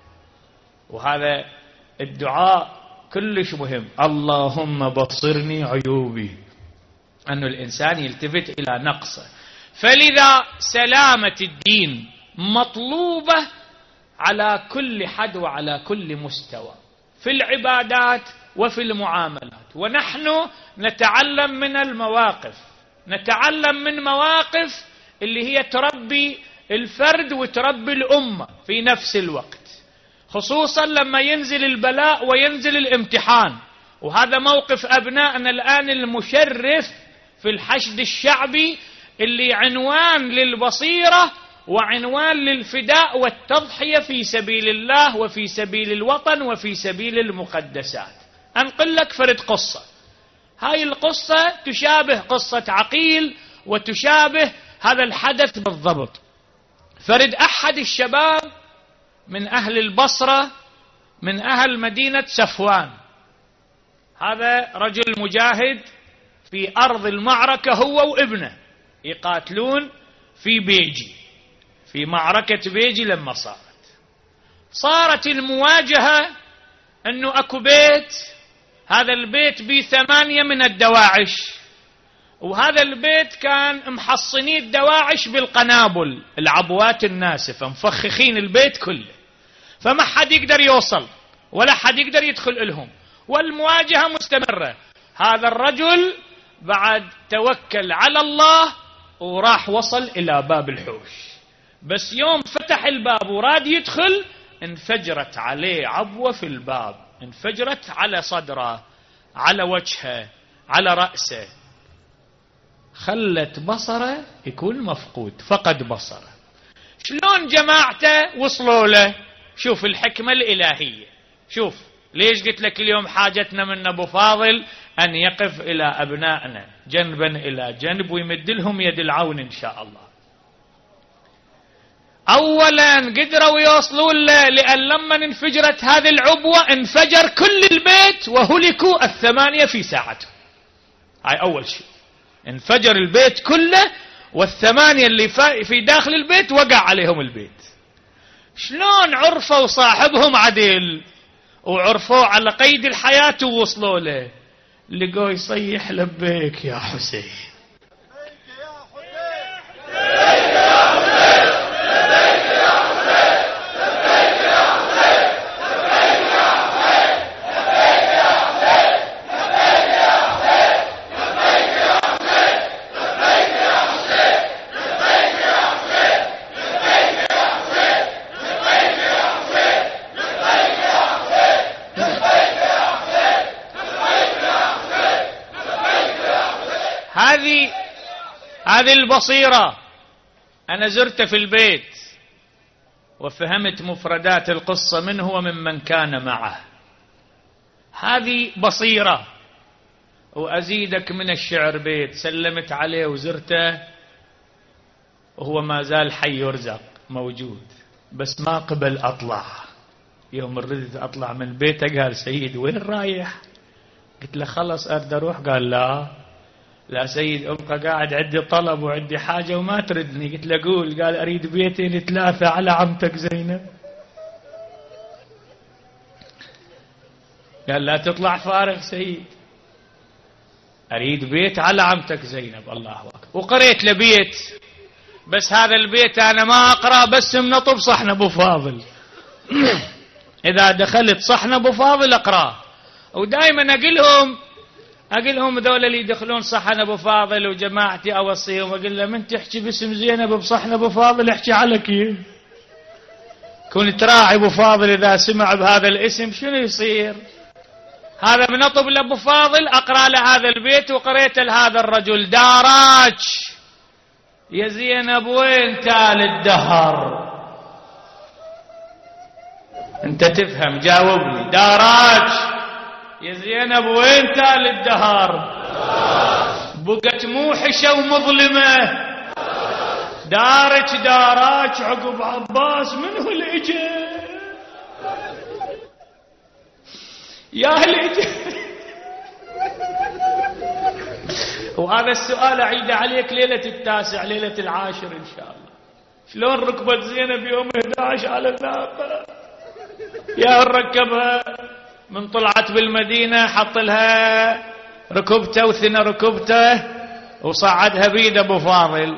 وهذا الدعاء كلش مهم، اللهم بصرني عيوبي، أن الإنسان يلتفت إلى نقصه. فلذا سلامة الدين مطلوبة على كل حد وعلى كل مستوى، في العبادات وفي المعاملات. ونحن نتعلم من المواقف، نتعلم من مواقف اللي هي تربي الفرد وتربي الأمة في نفس الوقت، خصوصا لما ينزل البلاء وينزل الامتحان. وهذا موقف أبنائنا الآن المشرف في الحشد الشعبي، اللي عنوان للبصيرة وعنوان للفداء والتضحية في سبيل الله وفي سبيل الوطن وفي سبيل المقدسات. أنقل لك فرد قصة، هاي القصة تشابه قصة عقيل وتشابه هذا الحدث بالضبط. فرد أحد الشباب من أهل البصرة من أهل مدينة صفوان، هذا رجل مجاهد في أرض المعركة هو وابنه يقاتلون في بيجي، في معركة بيجي. لما صارت صارت المواجهة أنه أكو بيت، هذا البيت بيه ثمانية من الدواعش، وهذا البيت كان محصني الدواعش بالقنابل العبوات الناسفة، مفخخين البيت كله، فما حد يقدر يوصل ولا حد يقدر يدخل لهم، والمواجهة مستمرة. هذا الرجل بعد توكل على الله وراح وصل إلى باب الحوش، بس يوم فتح الباب وراد يدخل انفجرت عليه عبوة في الباب، انفجرت على صدره، على وجهه، على رأسه، خلت بصره يكون مفقود، فقد بصره. شلون جماعته وصلوا له؟ شوف الحكمة الإلهية. شوف ليش قلت لك اليوم حاجتنا من أبو فاضل أن يقف إلى أبنائنا جنبا إلى جنب ويمد لهم يد العون إن شاء الله. أولا قدروا يوصلوا له، لأن لما انفجرت هذه العبوة انفجر كل البيت وهلكوا الثمانية في ساعته. هاي أول شيء، انفجر البيت كله والثمانية اللي في داخل البيت وقع عليهم البيت. شلون عرفوا صاحبهم عدل وعرفوا على قيد الحياة ووصلوا له؟ لقوا يصيح لبيك يا حسين، هذه هذه البصيرة. أنا زرت في البيت وفهمت مفردات القصة منه وممن كان معه، هذه بصيرة. وأزيدك من الشعر بيت سلمت عليه وزرته وهو ما زال حي يرزق موجود، بس ما قبل أطلع. يوم ردت أطلع من بيته قال سيد وين رايح؟ قلت له خلص أرد أروح. قال لا لا سيد أبقى قاعد عندي طلب وعندي حاجة وما تردني. قلت له قول. قال أريد بيتين ثلاثة على عمتك زينب. قال لا تطلع فارغ سيد، أريد بيت على عمتك زينب. الله أكبر. وقريت له بيت، بس هذا البيت أنا ما أقرأ بس منطب صحن أبو فاضل إذا دخلت صحن أبو فاضل أقرأ. ودائما أقلهم أقول لهم ذولا اللي يدخلون صحن أبو فاضل وجماعتي أوصيهم، أقول له من تحكي باسم زينب بصحن أبو فاضل احكي على كيف. كون تراعي أبو فاضل إذا سمع بهذا الاسم شنو يصير. هذا من أطب لأبو فاضل أقرأ له هذا البيت وقريت لهذا الرجل. داراج يا زينب وين تال الدهر؟ أنت تفهم جاوبني. داراج يا زينب وين تال الدهر؟ بقت موحشة ومظلمة. دارج داراج عقب عباس منه الإجا يا الإجا. وهذا السؤال أعيد عليك ليلة التاسع ليلة العاشر إن شاء الله. شلون ركبت زينب يوم إحدى عشر على الناقة؟ يا ركبها من طلعت بالمدينة حط لها ركبته وثنى ركبته وصعدها بيد أبو فاضل.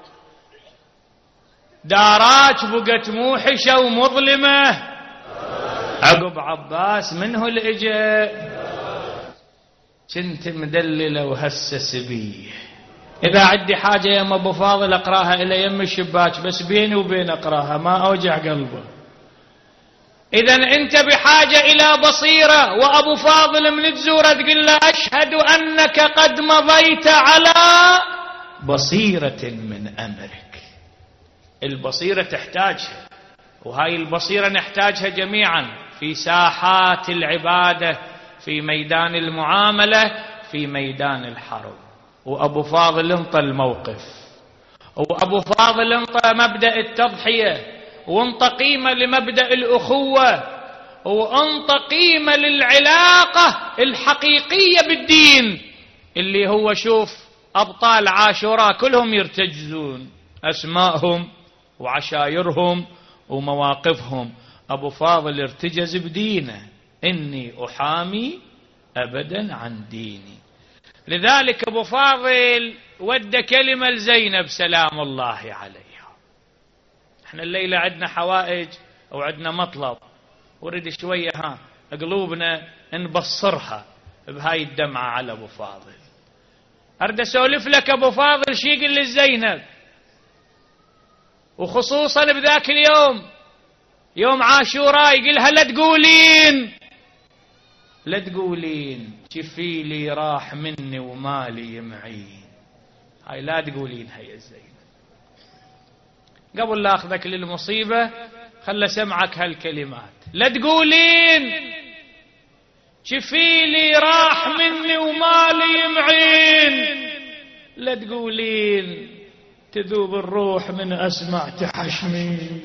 داراج بقت موحشة ومظلمة عقب عباس منه الإجا. كنت مدللة وهسه سبيه. إذا عندي حاجة يا أبو فاضل أقراها إلى يم الشباك بس بيني وبين أقراها ما أوجع قلبه. إذا أنت بحاجة إلى بصيرة وأبو فاضل من تزوره تقول له أشهد أنك قد مضيت على بصيرة من أمرك. البصيرة تحتاجها، وهاي البصيرة نحتاجها جميعا في ساحات العبادة، في ميدان المعاملة، في ميدان الحرب. وأبو فاضل انطى الموقف، وأبو فاضل انطى مبدأ التضحية، وانطى قيمة لمبدأ الأخوة، وانطى قيمة للعلاقة الحقيقية بالدين اللي هو شوف أبطال عاشوراء كلهم يرتجزون أسمائهم وعشايرهم ومواقفهم. أبو فاضل ارتجز بدينه، إني أحامي أبدا عن ديني. لذلك أبو فاضل ودى كلمة لزينب سلام الله عليها. احنا الليلة عندنا حوائج أو عندنا مطلب، ورد شوية ها قلوبنا نبصرها بهاي الدمعة على أبو فاضل. أرد أسولف لك أبو فاضل شي يقول للزينب، وخصوصا بذاك اليوم يوم عاشوراء يقولها لا تقولين لا تقولين شفيلي راح مني ومالي يمعين. هاي لا تقولين هاي الزينب. قبل لا أخذك للمصيبة خلى سمعك هالكلمات. لا تقولين شفيلي راح مني ومالي يمعين، لا تقولين تذوب الروح من أسمع تحشمين.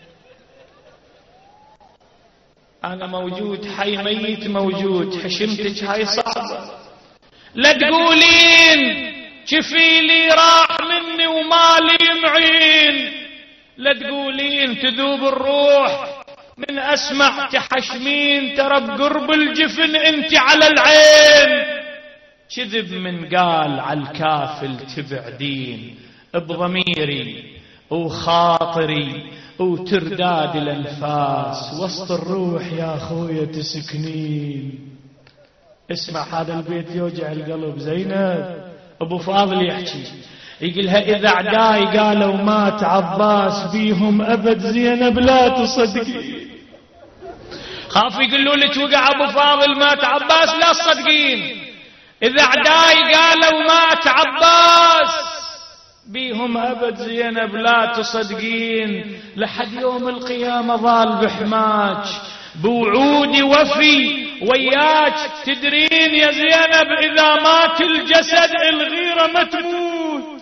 أنا موجود حي ميت موجود، حشمتك هاي صعبة. لا تقولين شفيلي راح مني ومالي يمعين، لا تقولين تذوب الروح من أسمع تحشمين. ترى بقرب الجفن انت على العين. كذب من قال على الكافل تبعدين، بضميري وخاطري وترداد الأنفاس وسط الروح يا أخويا تسكنين. اسمع هذا البيت يوجع القلب. زينب أبو فاضل يحكي يقولها إذا أعداي قالوا مات عباس بيهم أبد زينب لا تصدقين. خاف يقولوا لك وقع أبو فاضل مات عباس لا تصدقين. إذا أعداي قالوا مات عباس بيهم أبد زينب لا تصدقين. لحد يوم القيامة ظال بحماج بوعودي وفي وياك. تدرين يا زينب إذا مات الجسد الغيرة ما تموت.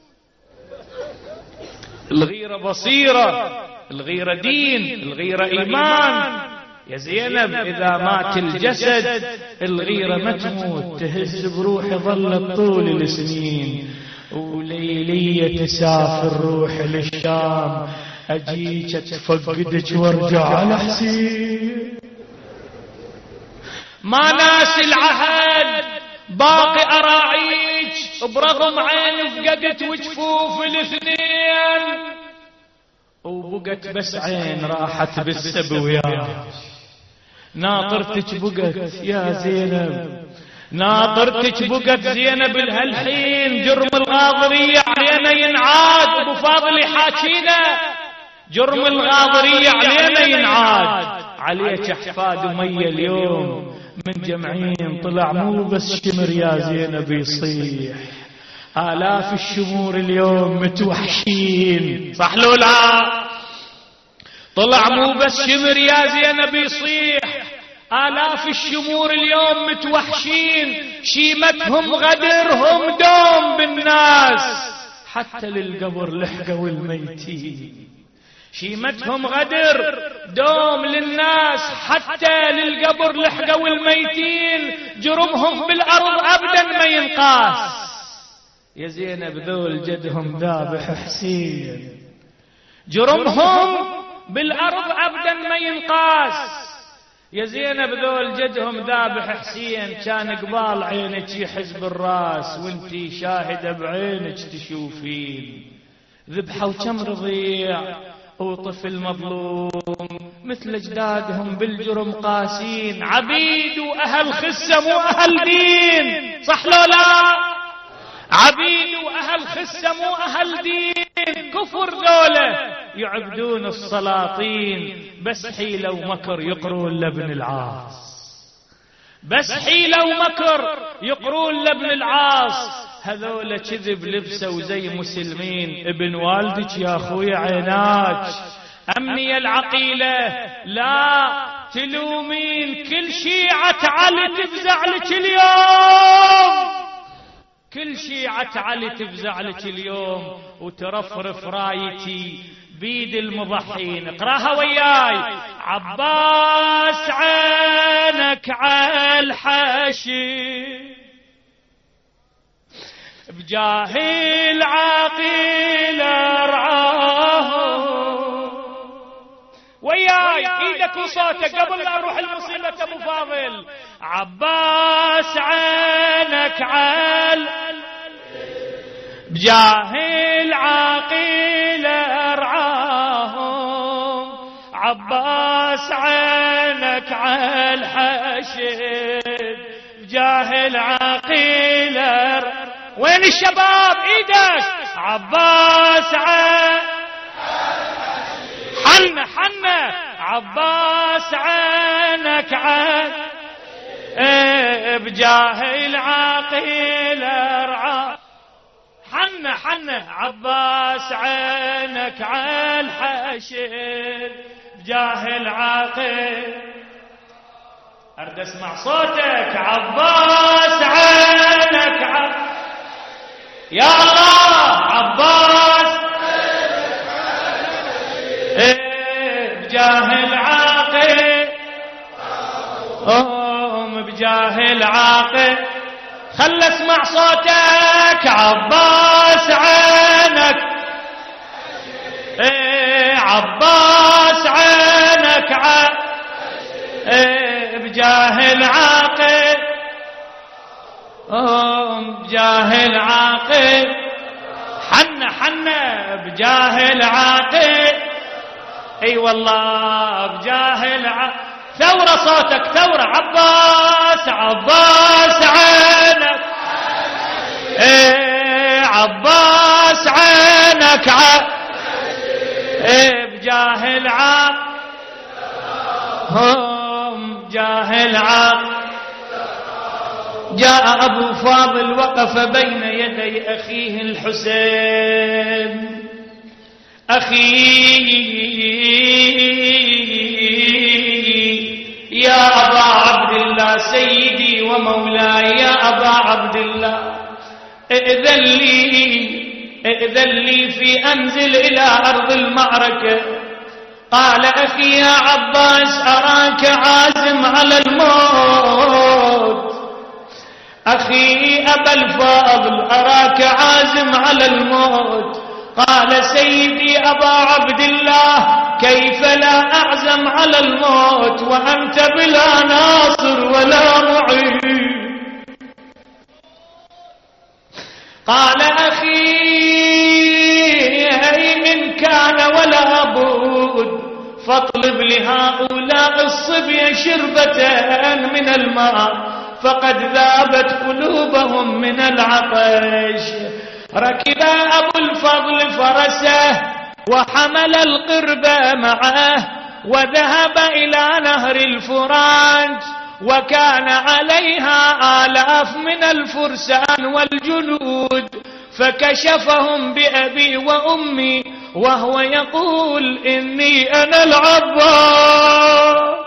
الغيرة بصيرة، الغيرة دين، الغيرة إيمان. يا زينب إذا مات الجسد الغيرة ما تموت. تهز بروحي ظلت طول السنين، وليلية تسافر روحي للشام، أجيك أتفقدك وارجع على حسين. ما ناس العهد باقي أراعيك برغم عين فقدت وجفوف الاثنين، وبقت بس عين راحت بالسب وياك. ناطرتك بقت يا زينب ناطرتك بقت زينب لهالحين، جرم الغاضرية علينا ينعاد. ابو فاضل يحاكينا جرم الغاضرية علينا ينعاد. عليك احفاد أمية اليوم من جمعين طلع مو بس شمر يا زينب يصيح، آلاف الشمور اليوم متوحشين. صح لو لا؟ طلع مو بس شمر يا زينب يصيح، آلاف الشمور اليوم متوحشين. شيمتهم غدرهم دوم بالناس، حتى للقبر لحقوا الميتين. شيمتهم غدر دوم للناس، حتى للقبر لحقوا الميتين. جرمهم بالأرض أبدا ما ينقاس. يا زينب ذول جدهم ذابح حسين، جرمهم بالأرض أبدا ما ينقاس. يا زينب ذول جدهم ذابح حسين، كان قبال عينك يحز بالراس وانتي شاهدة بعينك تشوفين. ذبحوا كم رضيع وطفل مظلوم، مثل اجدادهم بالجرم قاسين. عبيد واهل خسة مو اهل دين. صح لو لا؟ عبيد واهل خسة مو اهل دين، كفر دولة يعبدون السلاطين. بس حيلة ومكر يقرون لابن العاص، بس حيلة ومكر يقرون لابن العاص. هذول كذب لبسوا زي مسلمين. ابن والدك يا اخويا عيناك، امي العقيلة لا تلومين. كل شيعة علي تفزع لك اليوم، كل شيعة علي تفزع لك اليوم، وترفرف رايتي بيد المضحين. اقراها وياي. عباس عينك عالحشي، بجاهل عقيل ارعاه. وياي ايدك وصوتك قبل لا اروح المصيبة ابو فاضل. عباس عينك عال، بجاهل عقيل ارعاه. عباس عينك عالحشد، بجاهل عقيل ارعاه. وين الشباب ايدك؟ عباس عين حنة حنة. عباس عينك عين بجاهل عقيل ارعاه. حنة حنة. عباس عينك عال حشد، بجاهل عقيل. ارد اسمع صوتك. عباس عينك عال، يا الله. عباس ايه بجاهل عاقل، ام بجاهل عاقل. خل اسمع صوتك. عباس عينك ايه، عباس عينك عاقل ايه بجاهل عاقل، ام بجاهل عاقل. حنة حنة بجاهل عاقل. اي والله بجاهل عاقل. ثورة صوتك ثورة. عباس عباس عينك ايه، عباس عينك عاقل ايه بجاهل عاقل، هم جاهل عاقل. جاء أبو فاضل وقف بين يدي أخيه الحسين. أخي يا أبا عبد الله، سيدي ومولاي يا أبا عبد الله، ائذن لي ائذن لي في أنزل إلى أرض المعركة. قال أخي يا عباس أراك عازم على الموت. أخي أبا الفاضل أراك عازم على الموت. قال سيدي أبا عبد الله كيف لا أعزم على الموت وأنت بلا ناصر ولا معين. قال أخي إن كان ولا بد فاطلب لهؤلاء الصبية شربة من الماء فقد ذابت قلوبهم من العطش. ركب أبو الفضل فرسه وحمل القربة معه وذهب إلى نهر الفرات، وكان عليها آلاف من الفرسان والجنود، فكشفهم بأبي وأمي وهو يقول إني أنا العباس،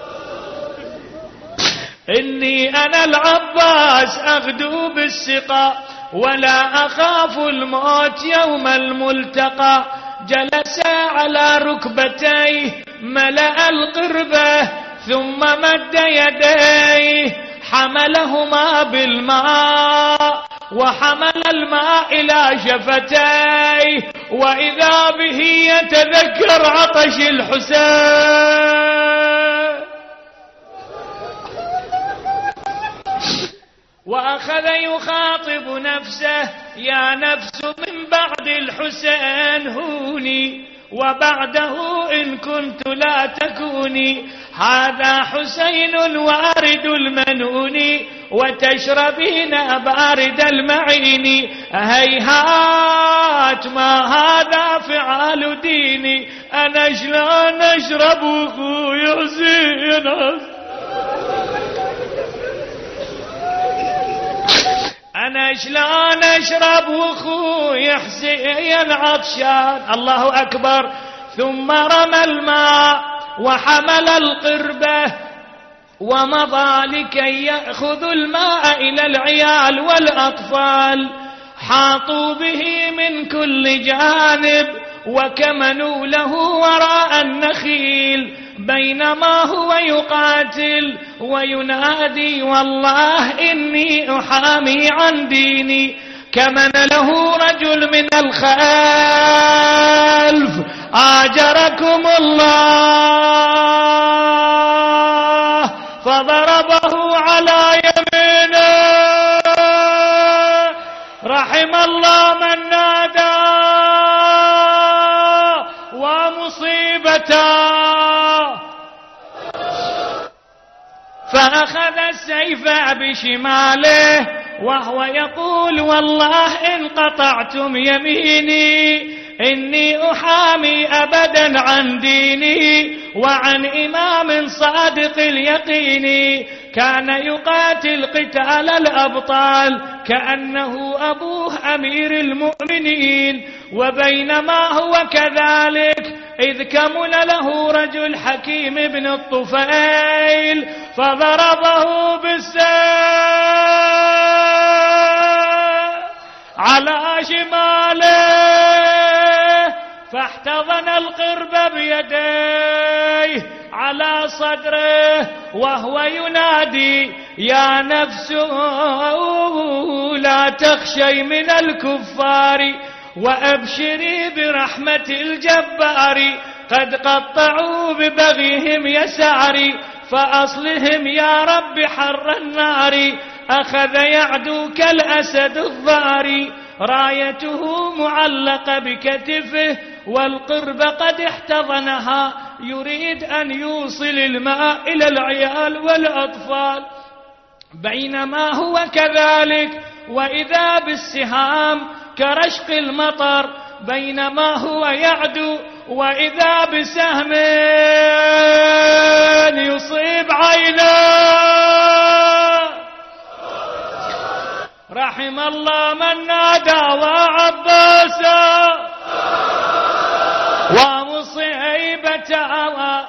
إني أنا العباس أغدو بالسقاء ولا أخاف الموت يوم الملتقى. جلس على ركبتيه ملأ القربة ثم مد يديه حملهما بالماء وحمل الماء إلى شفتيه، وإذا به يتذكر عطش الحسين، وأخذ يخاطب نفسه: يا نفس من بعد الحسين هوني، وبعده إن كنت لا تكوني، هذا حسين وارد المنون، وتشربين بارد المعين، هيهات ما هذا فعال ديني، أنا شلون أشرب وأخوي حسين، أنا شلون أشرب وأخوي حسين عطشان. الله أكبر. ثم رمى الماء وحمل القربة ومضى لكي يأخذ الماء إلى العيال والأطفال، حاطوا به من كل جانب وكمنوا له وراء النخيل، بينما هو يقاتل وينادي: والله إني أحامي عن ديني. كمن له رجل من الخلف: آجركم الله، فضربه على يمينه. رحم الله من نادى ومصيبته. فأخذ السيف بشماله وهو يقول: والله إن قطعتم يميني إني أحامي أبدا عن ديني وعن إمام صادق اليقين، كان يقاتل قتال الأبطال كأنه أبوه أمير المؤمنين. وبينما هو كذلك إذ كمل له رجل حكيم بن الطفيل فضربه بالسيف على شماله، فاحتضن القرب بيديه على صدره وهو ينادي: يا نفس لا تخشي من الكفار وأبشري برحمة الجبار، قد قطعوا ببغيهم يسعري، فأصلهم يا رب حر النار، أخذ يعدو كالأسد الضاري، رايته معلقة بكتفه والقرب قد احتضنها، يريد أن يوصل الماء إلى العيال والأطفال. بينما هو كذلك وإذا بالسهام كرشق المطر، بينما هو يعدو وإذا بسهم يصيب عينه. رحم الله من نادى وعباسا ومصيبته.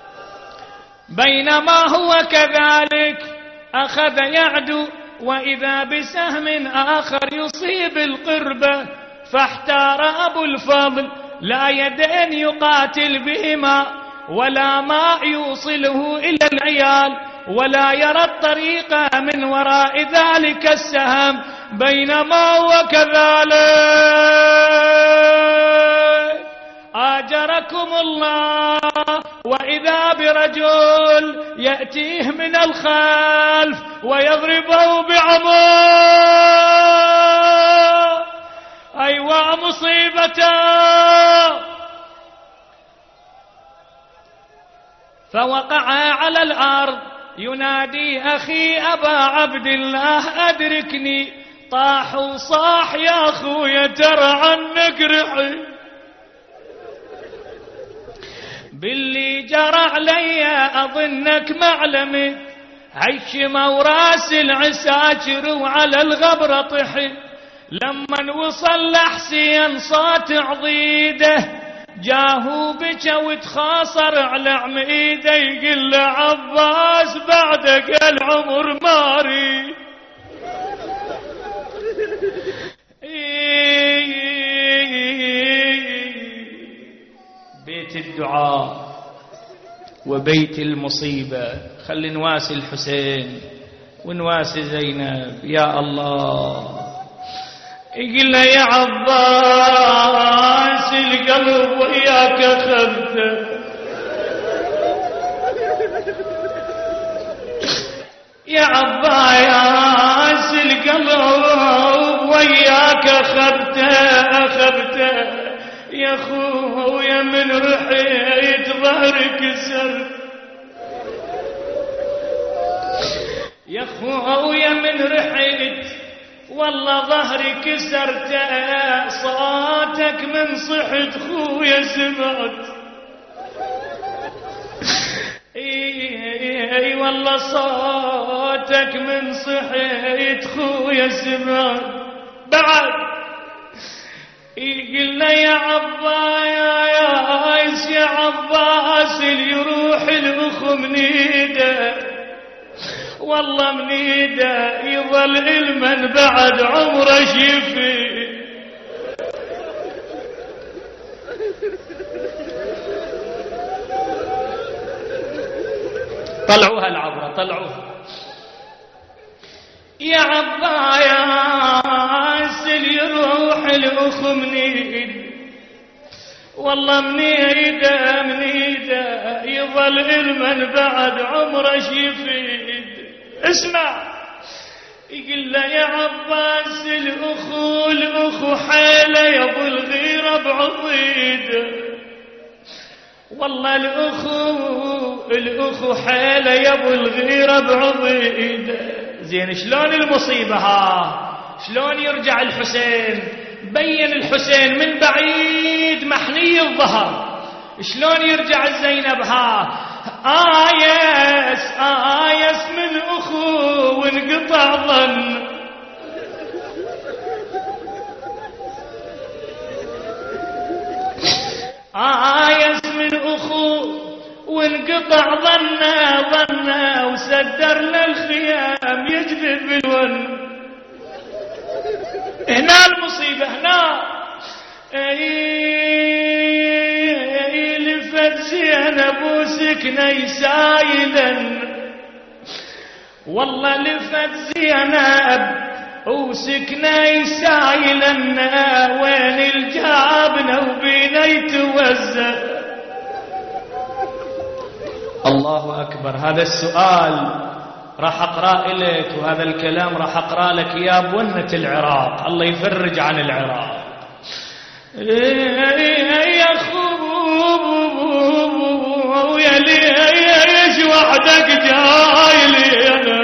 بينما هو كذلك أخذ يعدو وإذا بسهم آخر يصيب القربة، فاحتار أبو الفضل لا يدين يقاتل بهما ولا ماء يوصله إلى العيال، ولا يرى الطريق من وراء ذلك السهم. بينما هو كذلك آجركم الله وإذا برجل يأتيه من الخلف ويضربه بعمود. أيوة مصيبته. فوقع على الأرض ينادي أخي أبا عبد الله أدركني، طاح وصاح يا أخويا ترى عنك رحي، باللي جرى علي أظنك معلمت، هيشم وراس العساكر وعلى الغبرة طحي، لما وصل لحسين صوت عضيده جاهو بكى وتخاصر على عميده، يقول له عباس بعدك العمر ماري. بيت الدعاء وبيت المصيبة، خلي نواسي الحسين ونواسي زينب يا الله. يقول له يا عباس القلب وياك أخذته، يا عباس القلب وياك أخذته أخذته، يا خويا من رحيت ظهرك سر، يا خويا من رحيت والله ظهري كسرت، صوتك من صحت خويا سمعت، اي والله صوتك من صحت خويا سمعت. بعد يقلنا يا عباس يا عباس اللي يروح الاخو منيده، والله منيده يظل علما بعد عمره شفي. طلعوها العبرة طلعوها. يا عباس اللي يروح الاخو منيد، والله منيده منيده يظل علما بعد عمره شفيد. اسمع يقول له يا عباس الاخو الاخو حيله يا ابو الغيره بعضيد، والله الاخو الاخو حيله يا ابو الغيره بعضيد. زين شلون المصيبه ها؟ شلون يرجع الحسين؟ بين الحسين من بعيد محني الظهر، شلون يرجع زينب ها؟ آيس آيس من أخو وانقطع ظن، آيس من أخو وانقطع ظنا ظنا، وسدر للخيام يجذب بالون. هنا المصيبة هنا. اي لفت زينب وسكني سايلا، والله لفت زينب وسكني سايلا، وين الجابنة وبيني توزع. الله أكبر. هذا السؤال راح أقرأ لك، وهذا الكلام راح أقرأ لك يا بونة العراق، الله يفرج عن العراق. يا خوب يا ليش وحدك جاي لي أنا،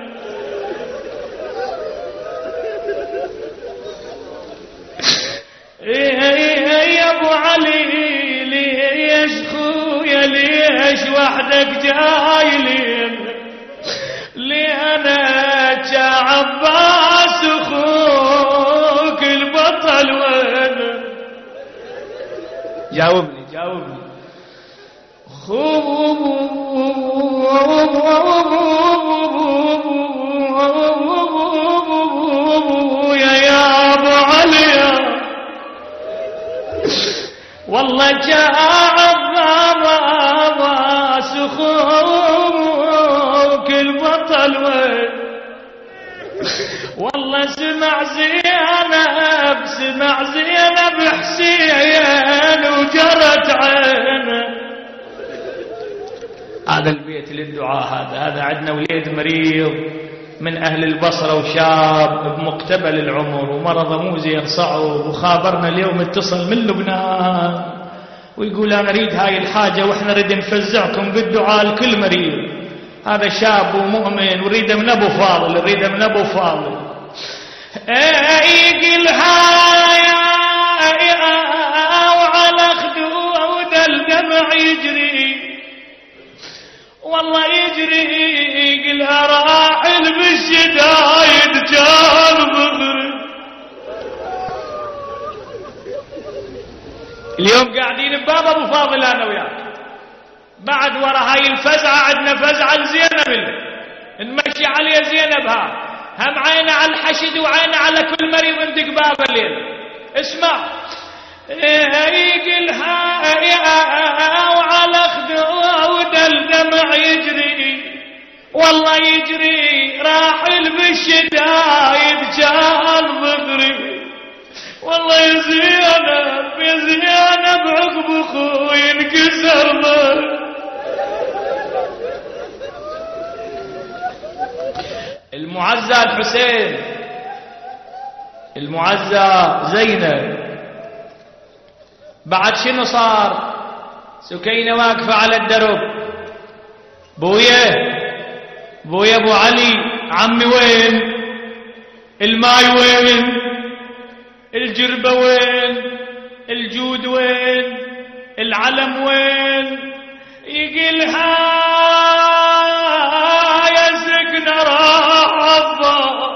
يا أبو علي ليش خويا ليش وحدك جاي لي أنا، لي أنا كعباس أخوك البطل وين؟ جاوبني جاوبني. خوب يا يا أبو علي، والله جاء عباس أخوك البطل وين؟ والله سمع زينب سمع زينب حسين وجرت عينه. هذا البيت للدعاء. هذا هذا عندنا وليد مريض من أهل البصرة وشاب بمقتبل العمر ومرضه مو زين صعب، وخابرنا اليوم اتصل من لبنان ويقول أنا أريد هاي الحاجة وإحنا نريد نفزعكم بالدعاء لكل مريض. هذا شاب ومؤمن وريده من ابو فاضل، ريده من ابو فاضل. يقلها وعلى خدود الدمع يجري، والله يجري. يقلها راحل بالشدايد جال مغرب. اليوم قاعدين بباب ابو فاضل انا وياك، بعد ورا هاي الفزعه عندنا فزعه لزينب، نمشي عليها زينب ها، هم عينه على الحشد وعينه على كل مريض عندك باب الليل. اسمع، يقلها وعلى خدود الدمع يجري، والله يجري. راحل بالشدايد جال مغرب، والله يا زينب يا زينب عقب اخوي انكسر ظهر. المعزى الحسين، المعزى زينب. بعد شنو صار؟ سكينة واقفة على الدرب، بويا بويا ابو علي عمي وين؟ الماي وين؟ الجربة وين؟ الجود وين؟ العلم وين؟ يقلها يا سكنة راح عضا،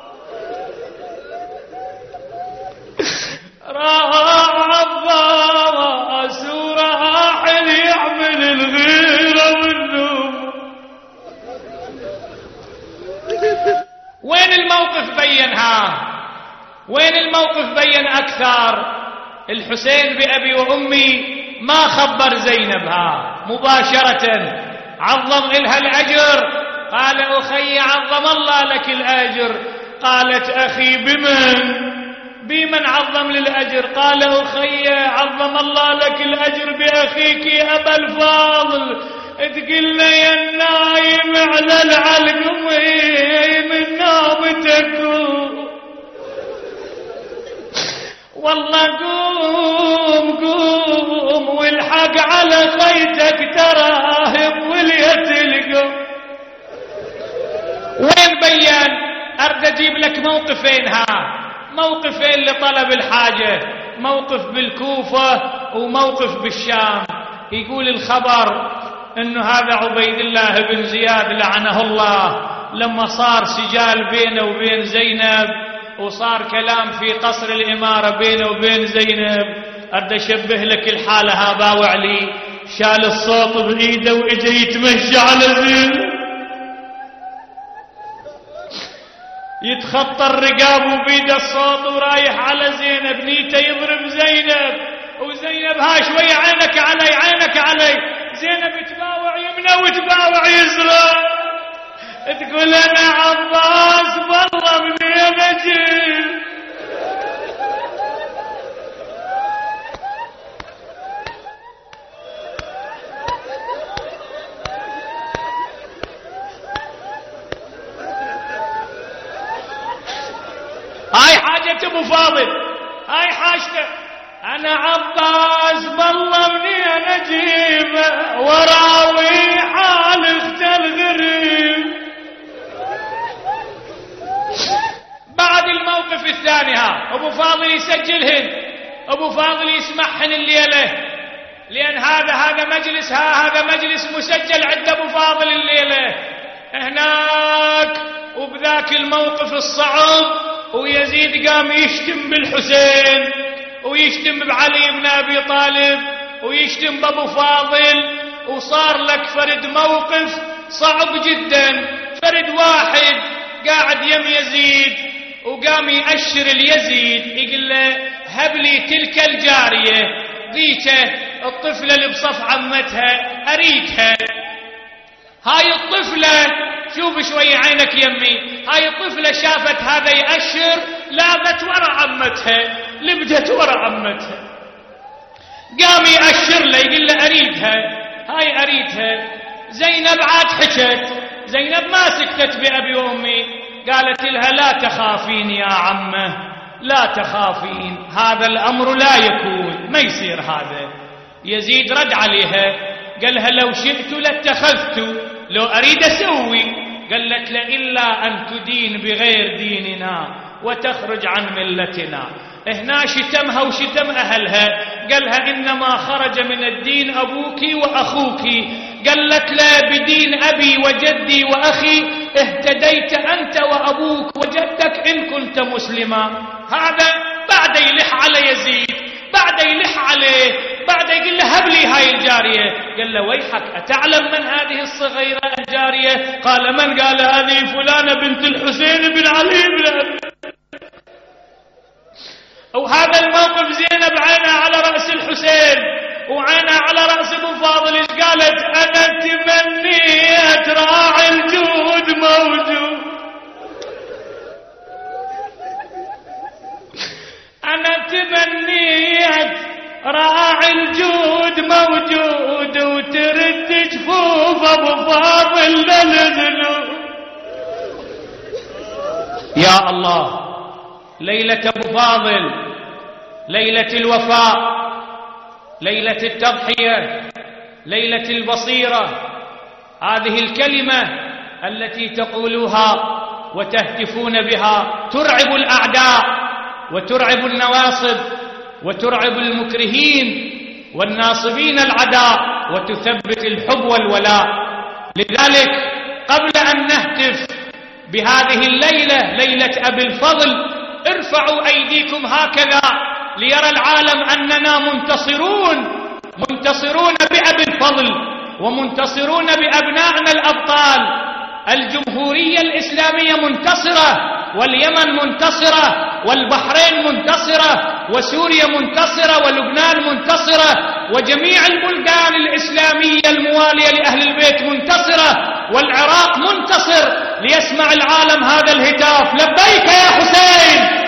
راح عضا سورة راحل يعمل الغيرة والنوم. وين الموقف بينها؟ وين الموقف بين أكثر؟ الحسين بأبي وأمي ما خبر زينبها مباشرة، عظم إلها الأجر. قال أخي عظم الله لك الأجر. قالت أخي بمن؟ بمن عظم للأجر؟ قال أخي عظم الله لك الأجر بأخيك يا أبا الفاضل. تقلنا يا النايم على العلقم من نومتك، والله قوم قوم والحق على خيتك تراهب وليت القوم. وين بيان؟ أرد أجيب لك موقفين ها، موقفين لطلب الحاجة، موقف بالكوفة وموقف بالشام. يقول الخبر انه هذا عبيد الله بن زياد لعنه الله لما صار سجال بينه وبين زينب وصار كلام في قصر الإمارة بينه وبين زينب، أرد أشبه لك الحالة ها باوع لي، شال الصوت بإيده وإجا يتمشى على زينب، يتخطى الرقاب وبيده الصوت ورايح على زينب، نيته يضرب زينب، وزينب ها شوية عينك علي عينك علي، زينب تباوع يمنى وتباوع يسرى، تقول أنا عباس والله منين أجيب. هاي حاجة أبو فاضل، هاي حاجته، أنا عباس بالله منين أجيبه وراوي حال اخت الغريب. بعد الموقف الثاني ها أبو فاضل يسجلهن، أبو فاضل يسمعهن الليلة، لأن هذا هذا مجلس ها هذا مجلس مسجل عند أبو فاضل الليلة هناك. وبذاك الموقف الصعب ويزيد قام يشتم بالحسين ويشتم بعلي بن أبي طالب ويشتم بأبو فاضل، وصار لك فرد موقف صعب جدا. فرد واحد قاعد يم يزيد وقام يأشر اليزيد يقول له هب لي تلك الجارية ذيك الطفلة اللي بصف عمتها أريدها. هاي الطفلة شوف شوي عينك يمي، هاي الطفلة شافت هذا يأشر لاذت ورا عمتها، لبدت ورا عمتها، قام يأشر له يقول له أريدها هاي أريدها. زينب عاد حكت، زينب ما سكتت بأبي وأمي، قالت لها لا تخافين يا عمه لا تخافين، هذا الأمر لا يكون، ما يصير هذا. يزيد رد عليها قال لها لو شئت لاتخذت لو أريد أسوي. قالت له إلا أن تدين بغير ديننا وتخرج عن ملتنا. هنا شتمها وشتم أهلها، قالها إنما خرج من الدين أبوك وأخوك. قالت له بدين أبي وجدي وأخي اهتديت أنت وأبوك وجدك إن كنت مسلما. هذا بعد يلح على يزيد، بعد يلح عليه، بعد يقول له هب لي هاي الجارية. قال له ويحك أتعلم من هذه الصغيرة الجارية؟ قال من؟ قال هذه فلانة بنت الحسين بن علي بن أبي. وهذا الموقف زينب عينها على رأس الحسين وعينها على رأس ابو فاضل. ايش قالت؟ انا تمنيت راعي الجود موجود، انا تمنيت راعي الجود موجود وترد جفوف ابو فاضل للذنوب. يا الله، ليلة ابو فاضل، ليلة الوفاء، ليلة التضحية، ليلة البصيرة. هذه الكلمة التي تقولوها وتهتفون بها ترعب الأعداء وترعب النواصب وترعب المكرهين والناصبين العداء وتثبت الحب والولاء. لذلك قبل أن نهتف بهذه الليلة، ليلة أبي الفضل، ارفعوا أيديكم هكذا ليرى العالم أننا منتصرون، منتصرون بأبي الفضل ومنتصرون بأبنائنا الأبطال. الجمهورية الإسلامية منتصرة، واليمن منتصرة، والبحرين منتصرة، وسوريا منتصرة، ولبنان منتصرة، وجميع البلدان الإسلامية الموالية لأهل البيت منتصرة، والعراق منتصر. ليسمع العالم هذا الهتاف: لبيك يا حسين.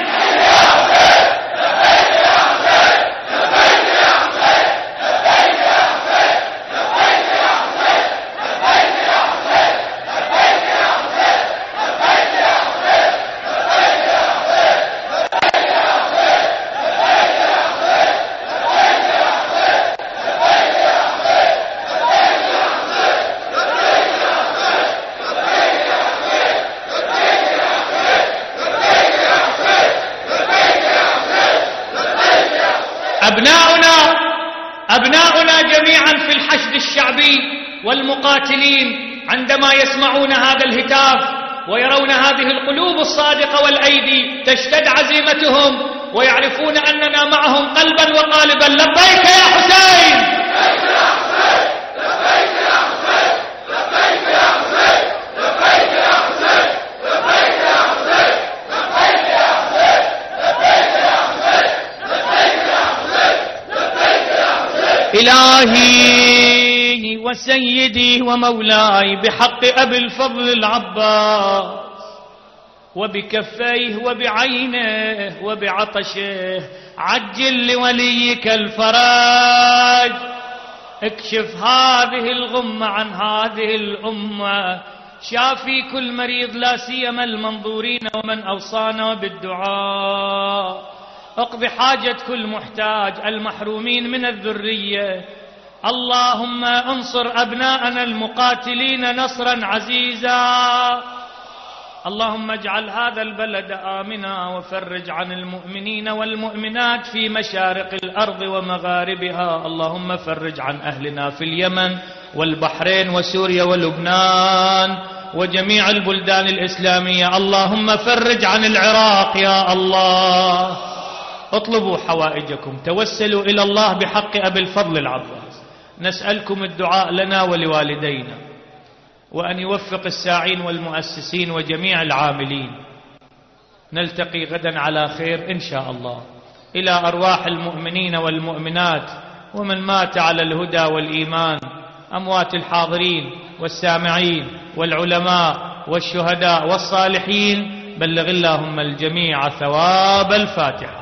أبناؤنا أبناؤنا جميعا في الحشد الشعبي والمقاتلين عندما يسمعون هذا الهتاف ويرون هذه القلوب الصادقة والأيدي تشتد عزيمتهم ويعرفون أننا معهم قلبا وقالبا. لبيك يا حسين. إلهي وسيدي ومولاي بحق أبي الفضل العباس وبكفيه وبعينه وبعطشه، عجل لوليك الفرج، اكشف هذه الغمة عن هذه الأمة، شافي كل مريض لا سيما المنظورين ومن أوصانا بالدعاء، اقض حاجة كل محتاج، المحرومين من الذرية. اللهم انصر أبناءنا المقاتلين نصرا عزيزا. اللهم اجعل هذا البلد آمنا وفرج عن المؤمنين والمؤمنات في مشارق الأرض ومغاربها. اللهم فرج عن أهلنا في اليمن والبحرين وسوريا ولبنان وجميع البلدان الإسلامية. اللهم فرج عن العراق يا الله. اطلبوا حوائجكم، توسلوا إلى الله بحق أبي الفضل العباس. نسألكم الدعاء لنا ولوالدينا، وأن يوفق الساعين والمؤسسين وجميع العاملين. نلتقي غدا على خير إن شاء الله. إلى أرواح المؤمنين والمؤمنات ومن مات على الهدى والإيمان، أموات الحاضرين والسامعين والعلماء والشهداء والصالحين، بلغ اللهم الجميع ثواب الفاتحة.